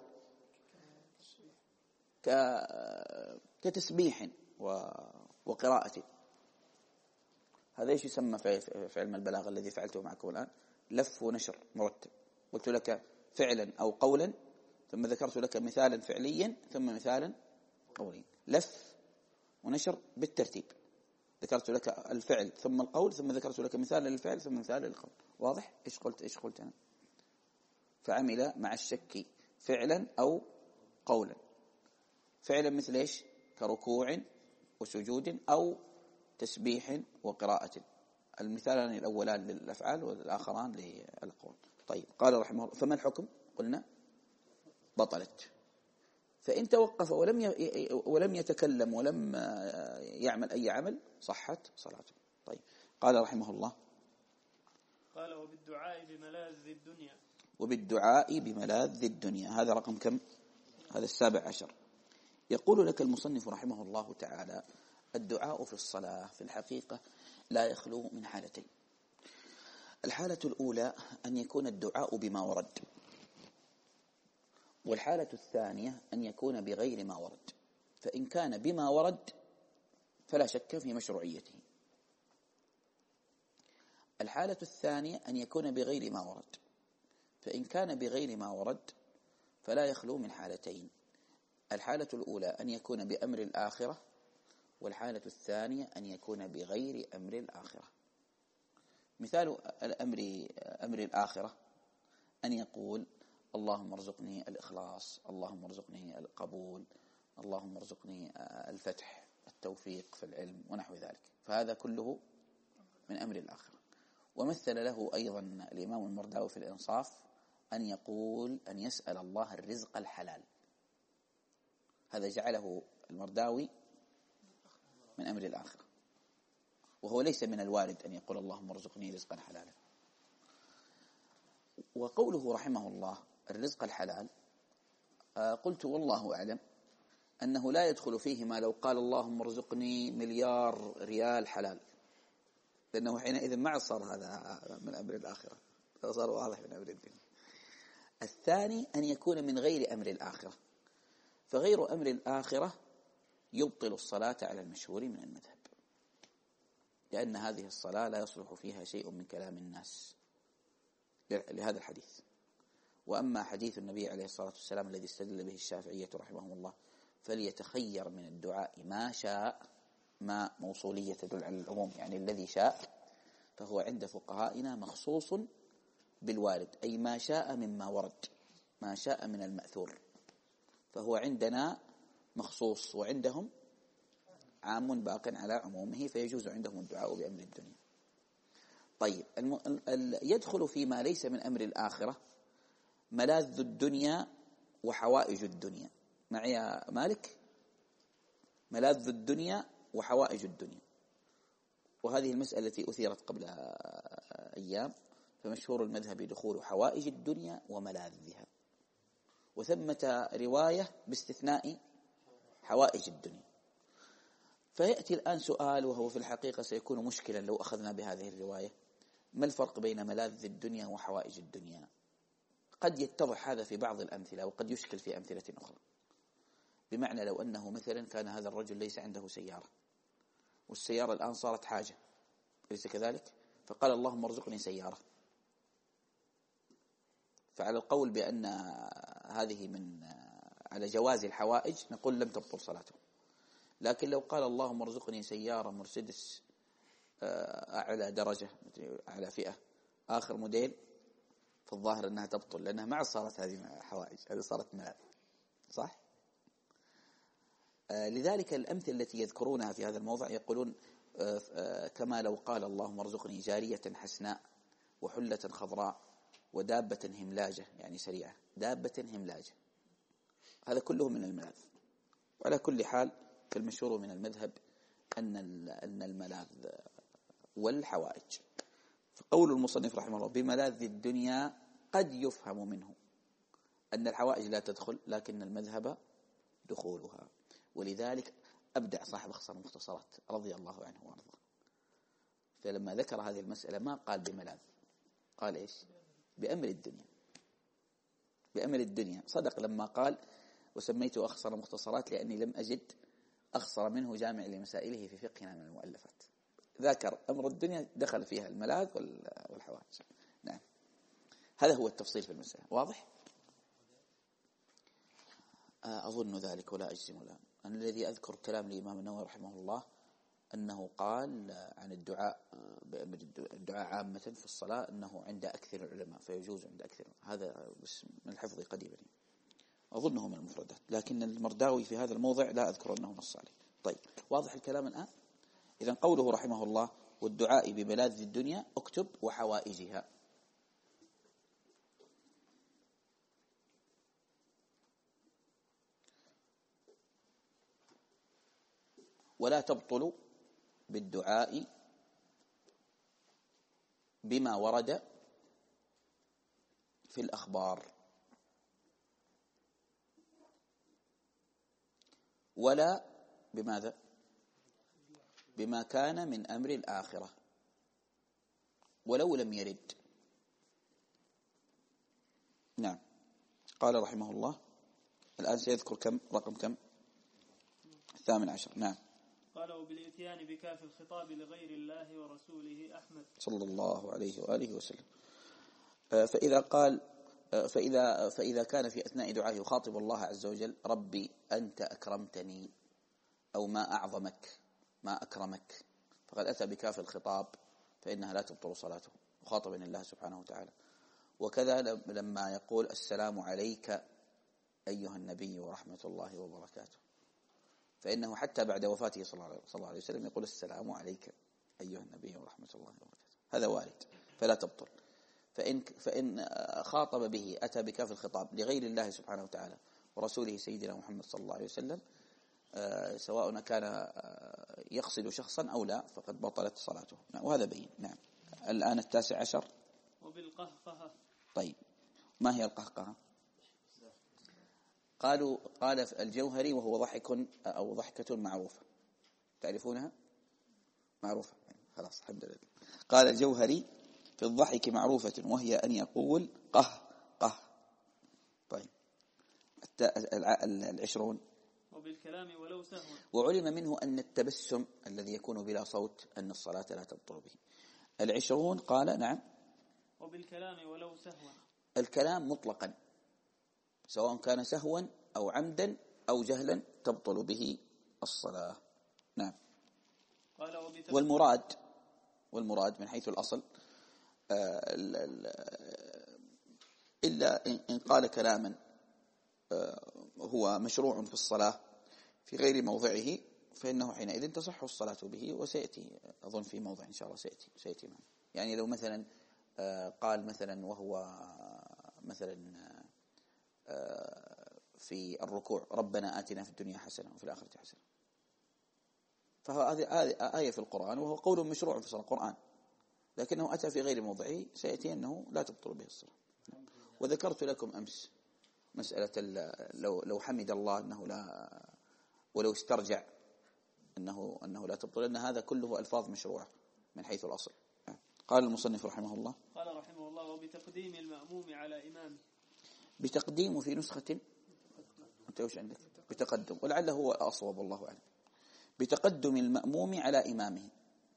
كتسبيح وقراءة. هذا ايش يسمى في علم البلاغة الذي فعلته معكم الآن؟ لف ونشر مرتب. قلت لك فعلا أو قولا ثم ذكرت لك مثالا فعليا ثم مثالا قوليا، لف ونشر بالترتيب. ذكرت لك الفعل ثم القول ثم ذكرت لك مثالا للفعل ثم مثالا للقول. واضح؟ ايش قلت ايش قلت أنا؟ فعمل مع الشك فعلا أو قولا. فعلا مثل ايش؟ كركوع وسجود أو تسبيح وقراءة. المثالان الأولان للأفعال والآخران للقول. طيب قال رحمه الله فما الحكم؟ قلنا بطلت. فإن توقف ولم ولم يتكلم ولم يعمل أي عمل صحت صلاته. طيب قال رحمه الله قال وبالدعاء بملاذ الدنيا وبالدعاء بملاذ الدنيا. هذا رقم كم؟ هذا السابع عشر. يقول لك المصنف رحمه الله تعالى الدعاء في الصلاة في الحقيقة لا يخلو من حالتين. الحالة الأولى أن يكون الدعاء بما ورد، والحالة الثانية أن يكون بغير ما ورد. فإن كان بما ورد فلا شك في مشروعيته. الحالة الثانية أن يكون بغير ما ورد، فإن كان بغير ما ورد فلا يخلو من حالتين: الحالة الأولى أن يكون بأمر الآخرة، والحالة الثانية أن يكون بغير أمر الآخرة. مثال الأمر أمر الآخرة أن يقول: اللهم ارزقني الإخلاص، اللهم ارزقني القبول، اللهم ارزقني الفتح، التوفيق في العلم ونحو ذلك، فهذا كله من أمر الآخرة. ومثل له أيضا الإمام المرداوي في الإنصاف أن يقول أن يسأل الله الرزق الحلال، هذا جعله المرداوي من أمر الآخرة، وهو ليس من الوارد أن يقول اللهم ارزقني رزقا حلالا. وقوله رحمه الله الرزق الحلال، قلت والله أعلم أنه لا يدخل فيه ما لو قال اللهم ارزقني مليار ريال حلال، لأنه حينئذ ما صار هذا من أمر الآخرة، صار واضح من أمر الدنيا. الثاني أن يكون من غير أمر الآخرة، فغير أمر الآخرة يبطل الصلاة على المشهور من المذهب، لأن هذه الصلاة لا يصلح فيها شيء من كلام الناس لهذا الحديث. وأما حديث النبي عليه الصلاة والسلام الذي استدل به الشافعية رحمهم الله: فليتخير من الدعاء ما شاء، ما موصولية تدل على العموم، يعني الذي شاء، فهو عند فقهائنا مخصوص بالوارد، أي ما شاء مما ورد، ما شاء من المأثور، فهو عندنا مخصوص، وعندهم عام باق على عمومه، فيجوز عندهم الدعاء بأمر الدنيا. طيب، الم... ال... يدخل فيما ليس من أمر الآخرة ملاذ الدنيا وحوائج الدنيا. معي يا مالك؟ ملاذ الدنيا وحوائج الدنيا، وهذه المسألة التي أثيرت قبل أيام، فمشهور المذهب دخول حوائج الدنيا وملاذها، وثمة رواية باستثناء حوائج الدنيا. فيأتي الآن سؤال، وهو في الحقيقة سيكون مشكلا لو أخذنا بهذه الرواية: ما الفرق بين ملاذ الدنيا وحوائج الدنيا؟ قد يتضح هذا في بعض الأمثلة، وقد يشكل في أمثلة أخرى. بمعنى لو أنه مثلا كان هذا الرجل ليس عنده سيارة، والسيارة الآن صارت حاجة، ليس كذلك؟ فقال اللهم ارزقني سيارة، فعلى القول بأن هذه من على جواز الحوائج نقول لم تبطل صلاته. لكن لو قال اللهم ارزقني سيارة مرسيدس أعلى درجة، أعلى فئة، آخر موديل، فالظاهر أنها تبطل، لأنها ما صارت هذه حوائج، هذه صارت مال، صح؟ لذلك الأمثلة التي يذكرونها في هذا الموضع يقولون كما لو قال اللهم ارزقني جارية حسناء وحلة خضراء ودابة هملاجة، يعني سريعة، دابة هملاجة، هذا كله من الملاذ. وعلى كل حال فالمشهور من المذهب أن أن الملاذ والحوائج. فقول المصنف رحمه الله بملاذ الدنيا قد يفهم منه أن الحوائج لا تدخل، لكن المذهب دخولها. ولذلك أبدع صاحب أخصر المختصرات رضي الله عنه وارضاه، فلما ذكر هذه المسألة ما قال بملاذ، قال إيش؟ بأمر الدنيا، بأمر الدنيا. صدق لما قال وسميته أخصر المختصرات لأني لم أجد أخصر منه جامع لمسائله في فقهنا من المؤلفات. ذكر أمر الدنيا دخل فيها الملاذ والحوائج. نعم، هذا هو التفصيل في المسألة. واضح؟ أظن ذلك ولا أجزم الآن. أنا الذي أذكر كلام الإمام النووي رحمه الله أنه قال عن الدعاء بأمر الدعاء عامة في الصلاة أنه عند أكثر العلماء، فيجوز عند أكثر، هذا بس من الحفظ قديما، أظنه من المفردات، لكن المرداوي في هذا الموضع لا أذكر أنه نص عليه. طيب، واضح الكلام الآن؟ إذن قوله رحمه الله والدعاء بملاذ الدنيا اكتب وحوائجها. ولا تبطل بالدعاء بما ورد في الأخبار، ولا بماذا؟ بما كان من أمر الآخرة، ولو لم يرد. نعم. قال رحمه الله الآن سيذكر كم رقم كم الثامن عشر. نعم. قال وبالإتيان بكاف الخطاب لغير الله ورسوله أحمد صلى الله عليه وآله وسلم. فإذا قال فإذا فإذا كان في أثناء دعائه يخاطب الله عز وجل ربي أنت أكرمتني أو ما أعظمك ما أكرمك، فقد أتى بكاف الخطاب فإنها لا تبطل صلاته مخاطبا الله سبحانه وتعالى. وكذا لما يقول السلام عليك أيها النبي ورحمة الله وبركاته، فإنه حتى بعد وفاته صلى الله عليه وسلم يقول السلام عليك أيها النبي ورحمة الله وبركاته، هذا وارد فلا تبطل. فإن, فإن خاطب به أتى بكاف الخطاب لغير الله سبحانه وتعالى ورسوله سيدنا محمد صلى الله عليه وسلم سواء كان يقصد شخصا أو لا فقد بطلت صلاته. وهذا بين. نعم. الآن التاسع عشر. وبالقهقهة. طيب ما هي القهقهة؟ قالوا قال الجوهري وهو ضحك أو ضحكة معروفة، تعرفونها؟ معروفة خلاص الحمد لله. قال الجوهري في الضحك معروفة وهي أن يقول قه قه. طيب العشرون. وبالكلام ولو سهوا. وعلم منه أن التبسم الذي يكون بلا صوت أن الصلاة لا تبطل به. العشرون قال نعم. وبالكلام ولو سهوا. الكلام مطلقا سواء كان سهوا أو عمدا أو جهلا تبطل به الصلاة. نعم. قال والمراد والمراد من حيث الأصل إلا إن قال كلاما هو مشروع في الصلاة في غير موضعه فإنه حينئذ تصح الصلاة به، وسيأتي أظن في موضع إن شاء الله سيأتي سيأتي معنا. يعني لو مثلا قال مثلا وهو مثلا في الركوع ربنا آتنا في الدنيا حسنة وفي الآخرة حسنة، فهذه آية في القرآن وهو قول مشروع في القرآن لكنه أتى في غير موضعه، سيأتي أنه لا تبطل به الصلاة. وذكرت لكم أمس مسألة لو لو حمد الله أنه لا ولو استرجع أنه أنه لا تبطل، لأن هذا كله ألفاظ مشروعة من حيث الأصل. قال المصنف رحمه الله. قال رحمه الله وبتقديم المأموم على إمامه. بتقديم في نسخة أنت وش عندك بتقدم، ولعله هو الأصوب والله أعلم. بتقدم المأموم على إمامه.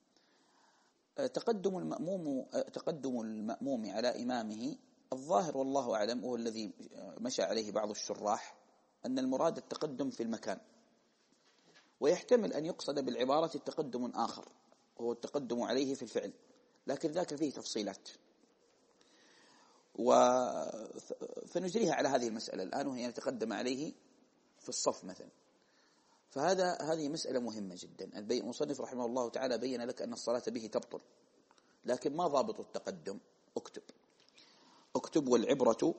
تقدم المأموم تقدم المأموم على إمامه الظاهر والله أعلم وهو الذي مشى عليه بعض الشراح أن المراد التقدم في المكان، ويحتمل أن يقصد بالعبارة التقدم آخر وهو التقدم عليه في الفعل، لكن ذاك فيه تفصيلات و... فنجريها على هذه المسألة الآن وهي يتقدم عليه في الصف مثلا. فهذا هذه مسألة مهمة جدا. المصنف رحمه الله تعالى بين لك أن الصلاة به تبطل، لكن ما ضابط التقدم؟ اكتب اكتب والعبرة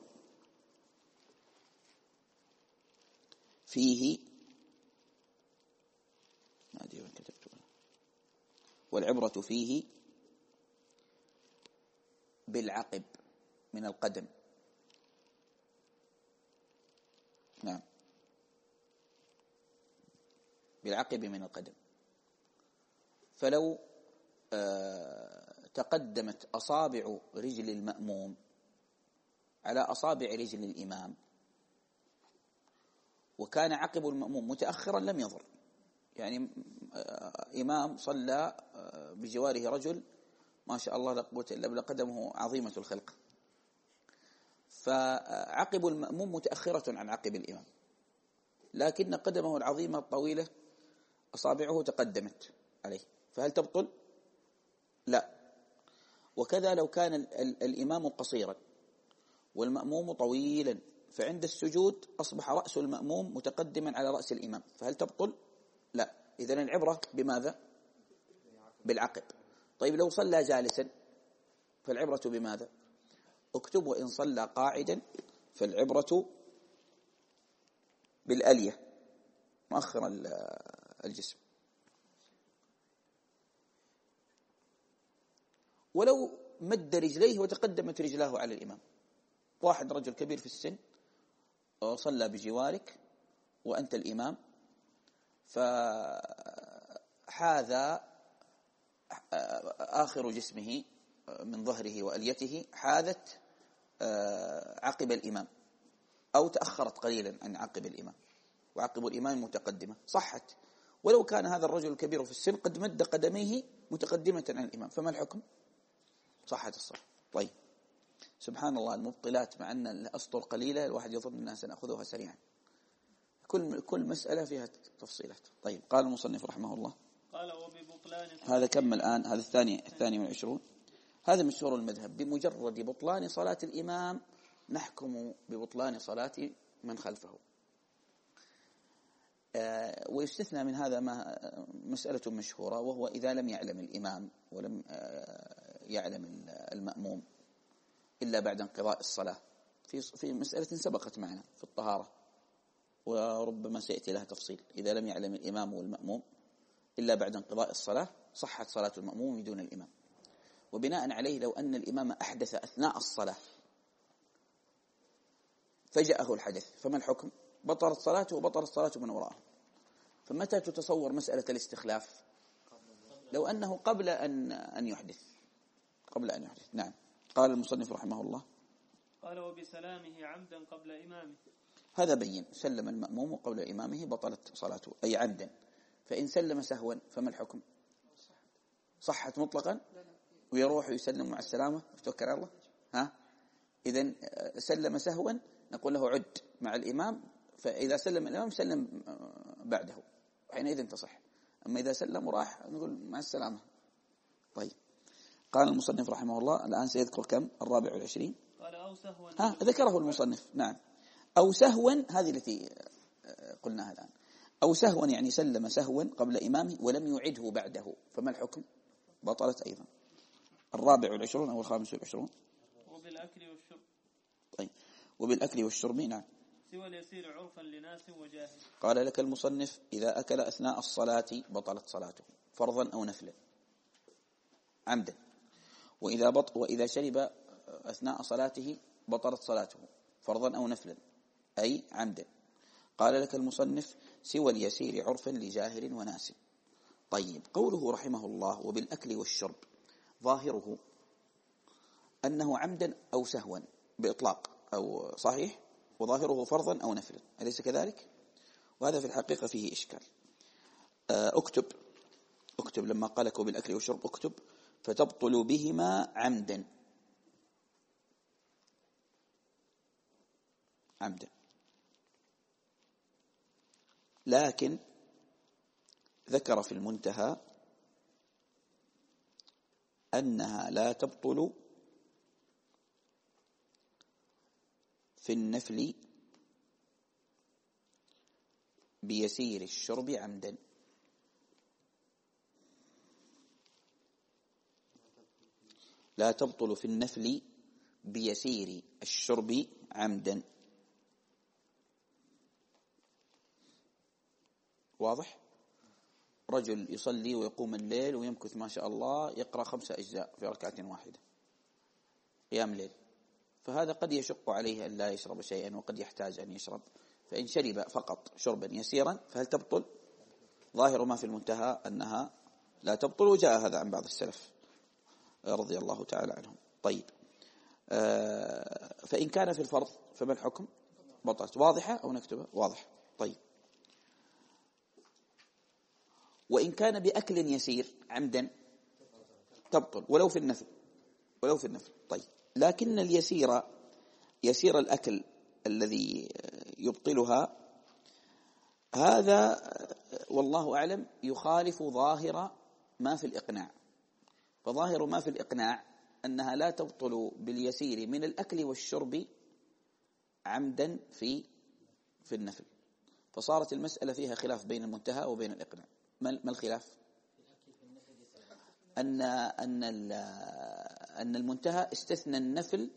فيه ما أدري وين كتبته والعبرة فيه بالعقب من القدم. نعم بالعقب من القدم. فلو آه تقدمت أصابع رجل المأموم على أصابع رجل الإمام وكان عقب المأموم متأخرا لم يضر، يعني آه إمام صلى آه بجواره رجل ما شاء الله لا قوة إلا بالله قدمه عظيمة الخلق، فعقب المأموم متأخرة عن عقب الإمام، لكن قدمه العظيمة الطويلة أصابعه تقدمت عليه، فهل تبطل؟ لا. وكذا لو كان الإمام قصيرا والمأموم طويلا فعند السجود أصبح رأس المأموم متقدما على رأس الإمام، فهل تبطل؟ لا. إذن العبرة بماذا؟ بالعقب. طيب لو صلى جالسا فالعبرة بماذا؟ اكتب وإن صلى قاعدا فالعبرة بالألية مؤخر الجسم. ولو مد رجليه وتقدمت رجلاه على الإمام، واحد رجل كبير في السن وصلى بجوارك وأنت الإمام فحاذا آخر جسمه من ظهره وأليته حاذت عقب الإمام أو تأخرت قليلا عن عقب الإمام، وعقب الإمام متقدمة صحت، ولو كان هذا الرجل الكبير في السن قد مد قدميه متقدمة عن الإمام، فما الحكم؟ صحت الصلاة. طيب، سبحان الله، المبطلات مع أن الأسطر قليلة الواحد يظن أنها سنأخذها سريعا، كل كل مسألة فيها تفصيلات. طيب، قال المصنف رحمه الله قال وببطلان هذا كم الآن؟ هذا الثاني الثاني والعشرون. هذا مشهور المذهب، بمجرد بطلان صلاة الإمام نحكم ببطلان صلاة من خلفه. آه ويستثنى من هذا ما مسألة مشهورة، وهو إذا لم يعلم الإمام ولم آه يعلم المأموم إلا بعد انقضاء الصلاة، في في مسألة سبقت معنا في الطهارة وربما سيأتي لها تفصيل. إذا لم يعلم الإمام والمأموم إلا بعد انقضاء الصلاة صحت صلاة المأموم دون الإمام. وبناء عليه لو أن الإمام أحدث أثناء الصلاة فجأه الحدث، فما الحكم؟ بطلت صلاته وبطلت صلاة من وراءه. فمتى تتصور مسألة الاستخلاف؟ لو أنه قبل أن أن يحدث قبل أن يحدث نعم. قال المصنف رحمه الله قال وبسلامه عمدا قبل إمامه. هذا بين، سلم المأموم قبل إمامه بطلت صلاته أي عمدا. فإن سلم سهوا فما الحكم؟ صحت مطلقا ويروح يسلم مع السلامة وتوكل على الله. ها إذن سلم سهوا نقول له عد مع الإمام، فإذا سلم الإمام سلم بعده حينئذ تصح. أما إذا سلم وراح نقول مع السلامة. طيب، قال المصنف رحمه الله الآن سيذكر كم؟ الرابع والعشرين. قال أو سهوا. ها ذكره المصنف نعم. أو سهوا هذه التي قلناها الآن. أو سهوا يعني سلم سهوا قبل إمامه ولم يعده بعده، فما الحكم؟ بطلت أيضا. الرابع والعشرون أو الخامس والعشرون. وبالأكل والشرب. طيب، وبالأكل والشرب نعم. سوى اليسير عرفا لناس وجاهل. قال لك المصنف إذا أكل أثناء الصلاة بطلت صلاته فرضا أو نفلا عمدا، وإذا بط وإذا شرب أثناء صلاته بطلت صلاته فرضا أو نفلا أي عمدا. قال لك المصنف سوى اليسير عرفا لجاهل وناس. طيب، قوله رحمه الله وبالأكل والشرب ظاهره أنه عمدا أو سهوا بإطلاق أو صحيح، وظاهره فرضا أو نفلا، أليس كذلك؟ وهذا في الحقيقة فيه إشكال. أكتب أكتب لما قالك وبالأكل والشرب أكتب فتبطل بهما عمدا عمدا، لكن ذكر في المنتهى أنها لا تبطل في النفل بيسير الشرب عمدا. لا تبطل في النفل بيسير الشرب عمدا. واضح؟ رجل يصلي ويقوم الليل ويمكث ما شاء الله يقرأ خمسة أجزاء في ركعة واحدة قيام ليل، فهذا قد يشق عليه أن لا يشرب شيئا وقد يحتاج أن يشرب، فإن شرب فقط شربا يسيرا فهل تبطل؟ ظاهر ما في المنتهى أنها لا تبطل، وجاء هذا عن بعض السلف رضي الله تعالى عنهم. طيب، فإن كان في الفرض فما الحكم؟ بطلت. واضحة أو نكتبها؟ واضح. طيب، وإن كان بأكل يسير عمدا تبطل ولو في النفل ولو في النفل. طيب، لكن اليسير يسير الأكل الذي يبطلها هذا والله أعلم يخالف ظاهر ما في الإقناع. فظاهر ما في الإقناع أنها لا تبطل باليسير من الأكل والشرب عمدا في في النفل، فصارت المسألة فيها خلاف بين المنتهى وبين الإقناع. ما الخلاف؟ أن أن أن المنتهى استثنى النفل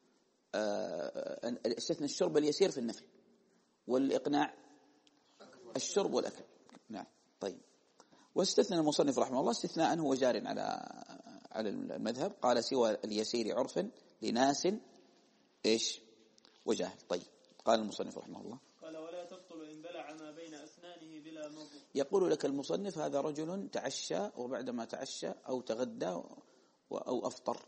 استثنى الشرب اليسير في النفل، والإقناع الشرب والأكل. نعم. طيب، واستثنى المصنف رحمه الله استثناء هو جار على على المذهب، قال سوى اليسير عرفا لناس ايش وجاهل. طيب، قال المصنف رحمه الله قال ولا تبطل إن بلع ما بين أسنانه بلا مضغ. يقول لك المصنف هذا رجل تعشى وبعدما تعشى أو تغدى أو أفطر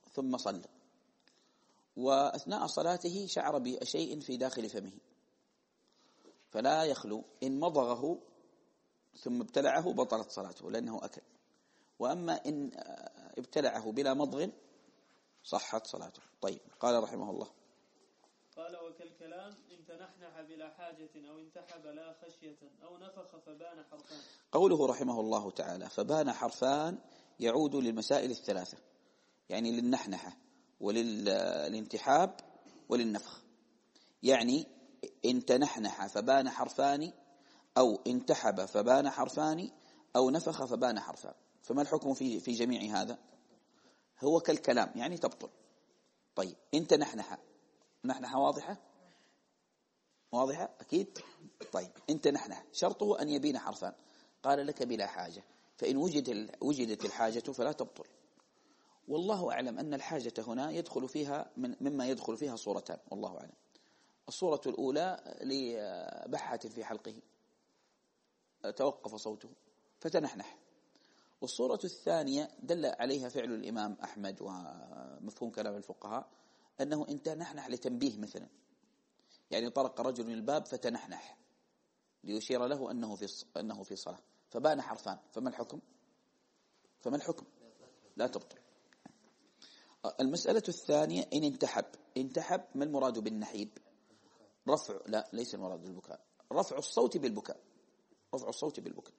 ثم صلى، وأثناء صلاته شعر بشيء في داخل فمه، فلا يخلو إن مضغه ثم ابتلعه بطلت صلاته لأنه أكل، وأما إن ابتلعه بلا مضغ صحت صلاته. طيب، قال رحمه الله: قال: وكالكلام إن تنحنح بلا حاجة أو انتحب لا خشية أو نفخ فبان حرفان. قوله رحمه الله تعالى فبان حرفان يعود للمسائل الثلاثة، يعني للنحنحة وللانتحاب وللنفخ. يعني إن تنحنح فبان حرفان، أو انتحب فبان حرفان، أو نفخ فبان حرفان. فما الحكم في في جميع هذا؟ هو كالكلام، يعني تبطل. طيب، إن تنحنح، نحنحة واضحة واضحة أكيد. طيب، إن تنحنح شرطه أن يبين حرفان. قال لك بلا حاجة، فإن وجد وجدت الحاجة فلا تبطل. والله أعلم أن الحاجة هنا يدخل فيها من مما يدخل فيها صورتان، والله أعلم. الصورة الأولى لبحة في حلقه توقف صوته فتنحنح، والصورة الثانية دل عليها فعل الإمام أحمد ومفهوم كلام الفقهاء أنه إن تنحنح لتنبيه مثلا، يعني طرق رجل الباب فتنحنح ليشير له أنه في أنه في صلاة فبان حرفان. فما الحكم؟ فما الحكم؟ لا تبطل. المسألة الثانية إن انتحب. انتحب، ما المراد بالنحيب؟ رفع، لا ليس المراد بالبكاء، رفع الصوت بالبكاء، رفع الصوت بالبكاء.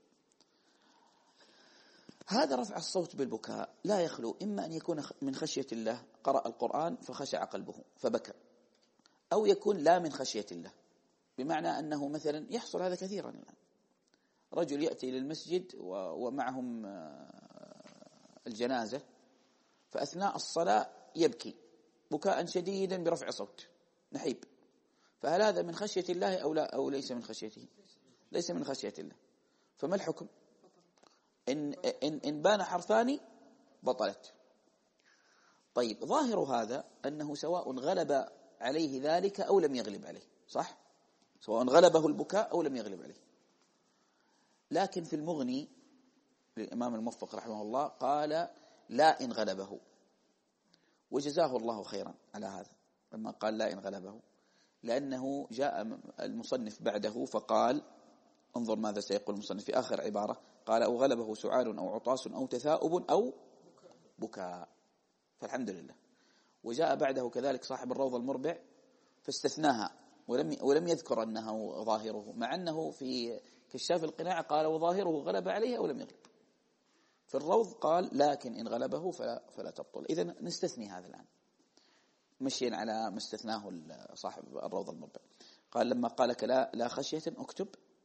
هذا رفع الصوت بالبكاء لا يخلو إما أن يكون من خشية الله، قرأ القرآن فخشع قلبه فبكى، أو يكون لا من خشية الله، بمعنى أنه مثلا يحصل هذا كثيرا الآن، رجل يأتي للمسجد ومعهم الجنازة، فأثناء الصلاة يبكي بكاء شديدا برفع صوت، نحيب. فهل هذا من خشية الله أو لا، أو ليس من خشيته؟ ليس من خشية الله. فما الحكم؟ إن, إن, إن بان حرفان بطلت. طيب، ظاهر هذا أنه سواء غلب عليه ذلك أو لم يغلب عليه، صح؟ سواء غلبه البكاء أو لم يغلب عليه. لكن في المغني للإمام الموفق رحمه الله قال لا إن غلبه، وجزاه الله خيرا على هذا لما قال لا إن غلبه، لأنه جاء المصنف بعده فقال، انظر ماذا سيقول المصنف في آخر عبارة، قال: أو غلبه سعال أو عطاس أو تثاؤب أو بكاء، فالحمد لله. وجاء بعده كذلك صاحب الروض المربع فاستثناها ولم ولم يذكر أنه ظاهره، مع أنه في كشاف القناع قال وظاهره غلب عليه أو لم يغلب. في الروض قال لكن إن غلبه فلا, فلا تبطل. إذن نستثني هذا الآن مشيا على ما استثناه صاحب الروض المربع. قال لما قالك لا, لا خشية اكتب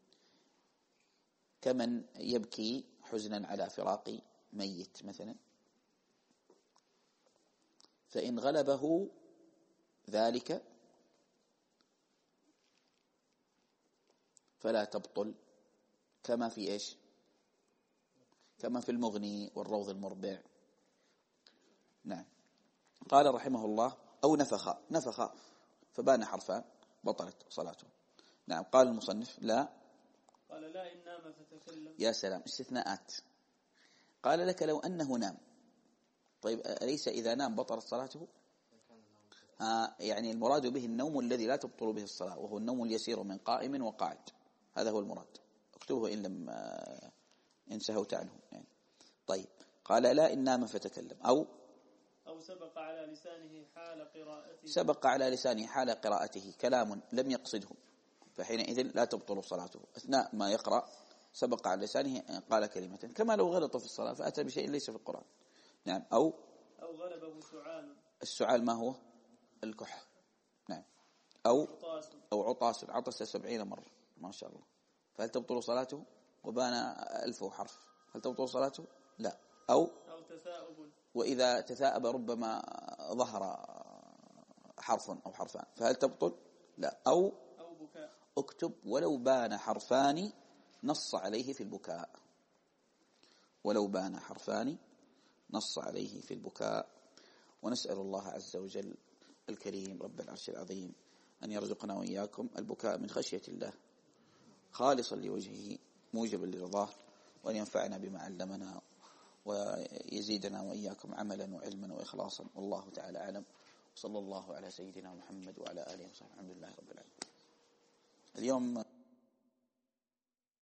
كمن يبكي حزنا على فراق ميت مثلا، فإن غلبه ذلك فلا تبطل، كما في إيش؟ كما في المغني والروض المربع. نعم. قال رحمه الله: أو نفخ، نفخ فبان حرفان بطلت صلاته. نعم. قال المصنف لا، قال لا إن نام فتكلم. يا سلام، استثناءات. قال لك لو أنه نام، طيب أليس إذا نام بطلت صلاته؟ ها، يعني المراد به النوم الذي لا تبطل به الصلاة، وهو النوم اليسير من قائم وقاعد، هذا هو المراد. اكتبه إن لم إن سهوت عنه يعني. طيب، قال لا إن نام فتكلم، أو أو سبق على لسانه حال قراءته، سبق على لسانه حال قراءته كلام لم يقصده، فحينئذ لا تبطل صلاته. أثناء ما يقرأ سبق على لسانه قال كلمة، كما لو غلط في الصلاة فأتى بشيء ليس في القرآن. نعم. أو أو غلبه سعال، السعال ما هو؟ الكح. نعم. أو عطاس، أو عطاس، عطس سبعين مرة ما شاء الله، فهل تبطل صلاته؟ وبان ألف حرف، هل تبطل صلاته؟ لا. أو أو تثاؤب، وإذا تثاءب ربما ظهر حرف أو حرفان، فهل تبطل؟ لا. أو أو بكاء. اكتب ولو بان حرفان نص عليه في البكاء، ولو بان حرفان نص عليه في البكاء. ونسأل الله عز وجل الكريم رب العرش العظيم أن يرزقنا وإياكم البكاء من خشية الله خالصا لوجهه موجبا لرضاه، وأن ينفعنا بما علمنا، ويزيدنا وإياكم عملا وعلما وإخلاصا، والله تعالى أعلم. وصلى الله على سيدنا محمد وعلى آله وصحبه. الحمد لله رب العالمين. اليوم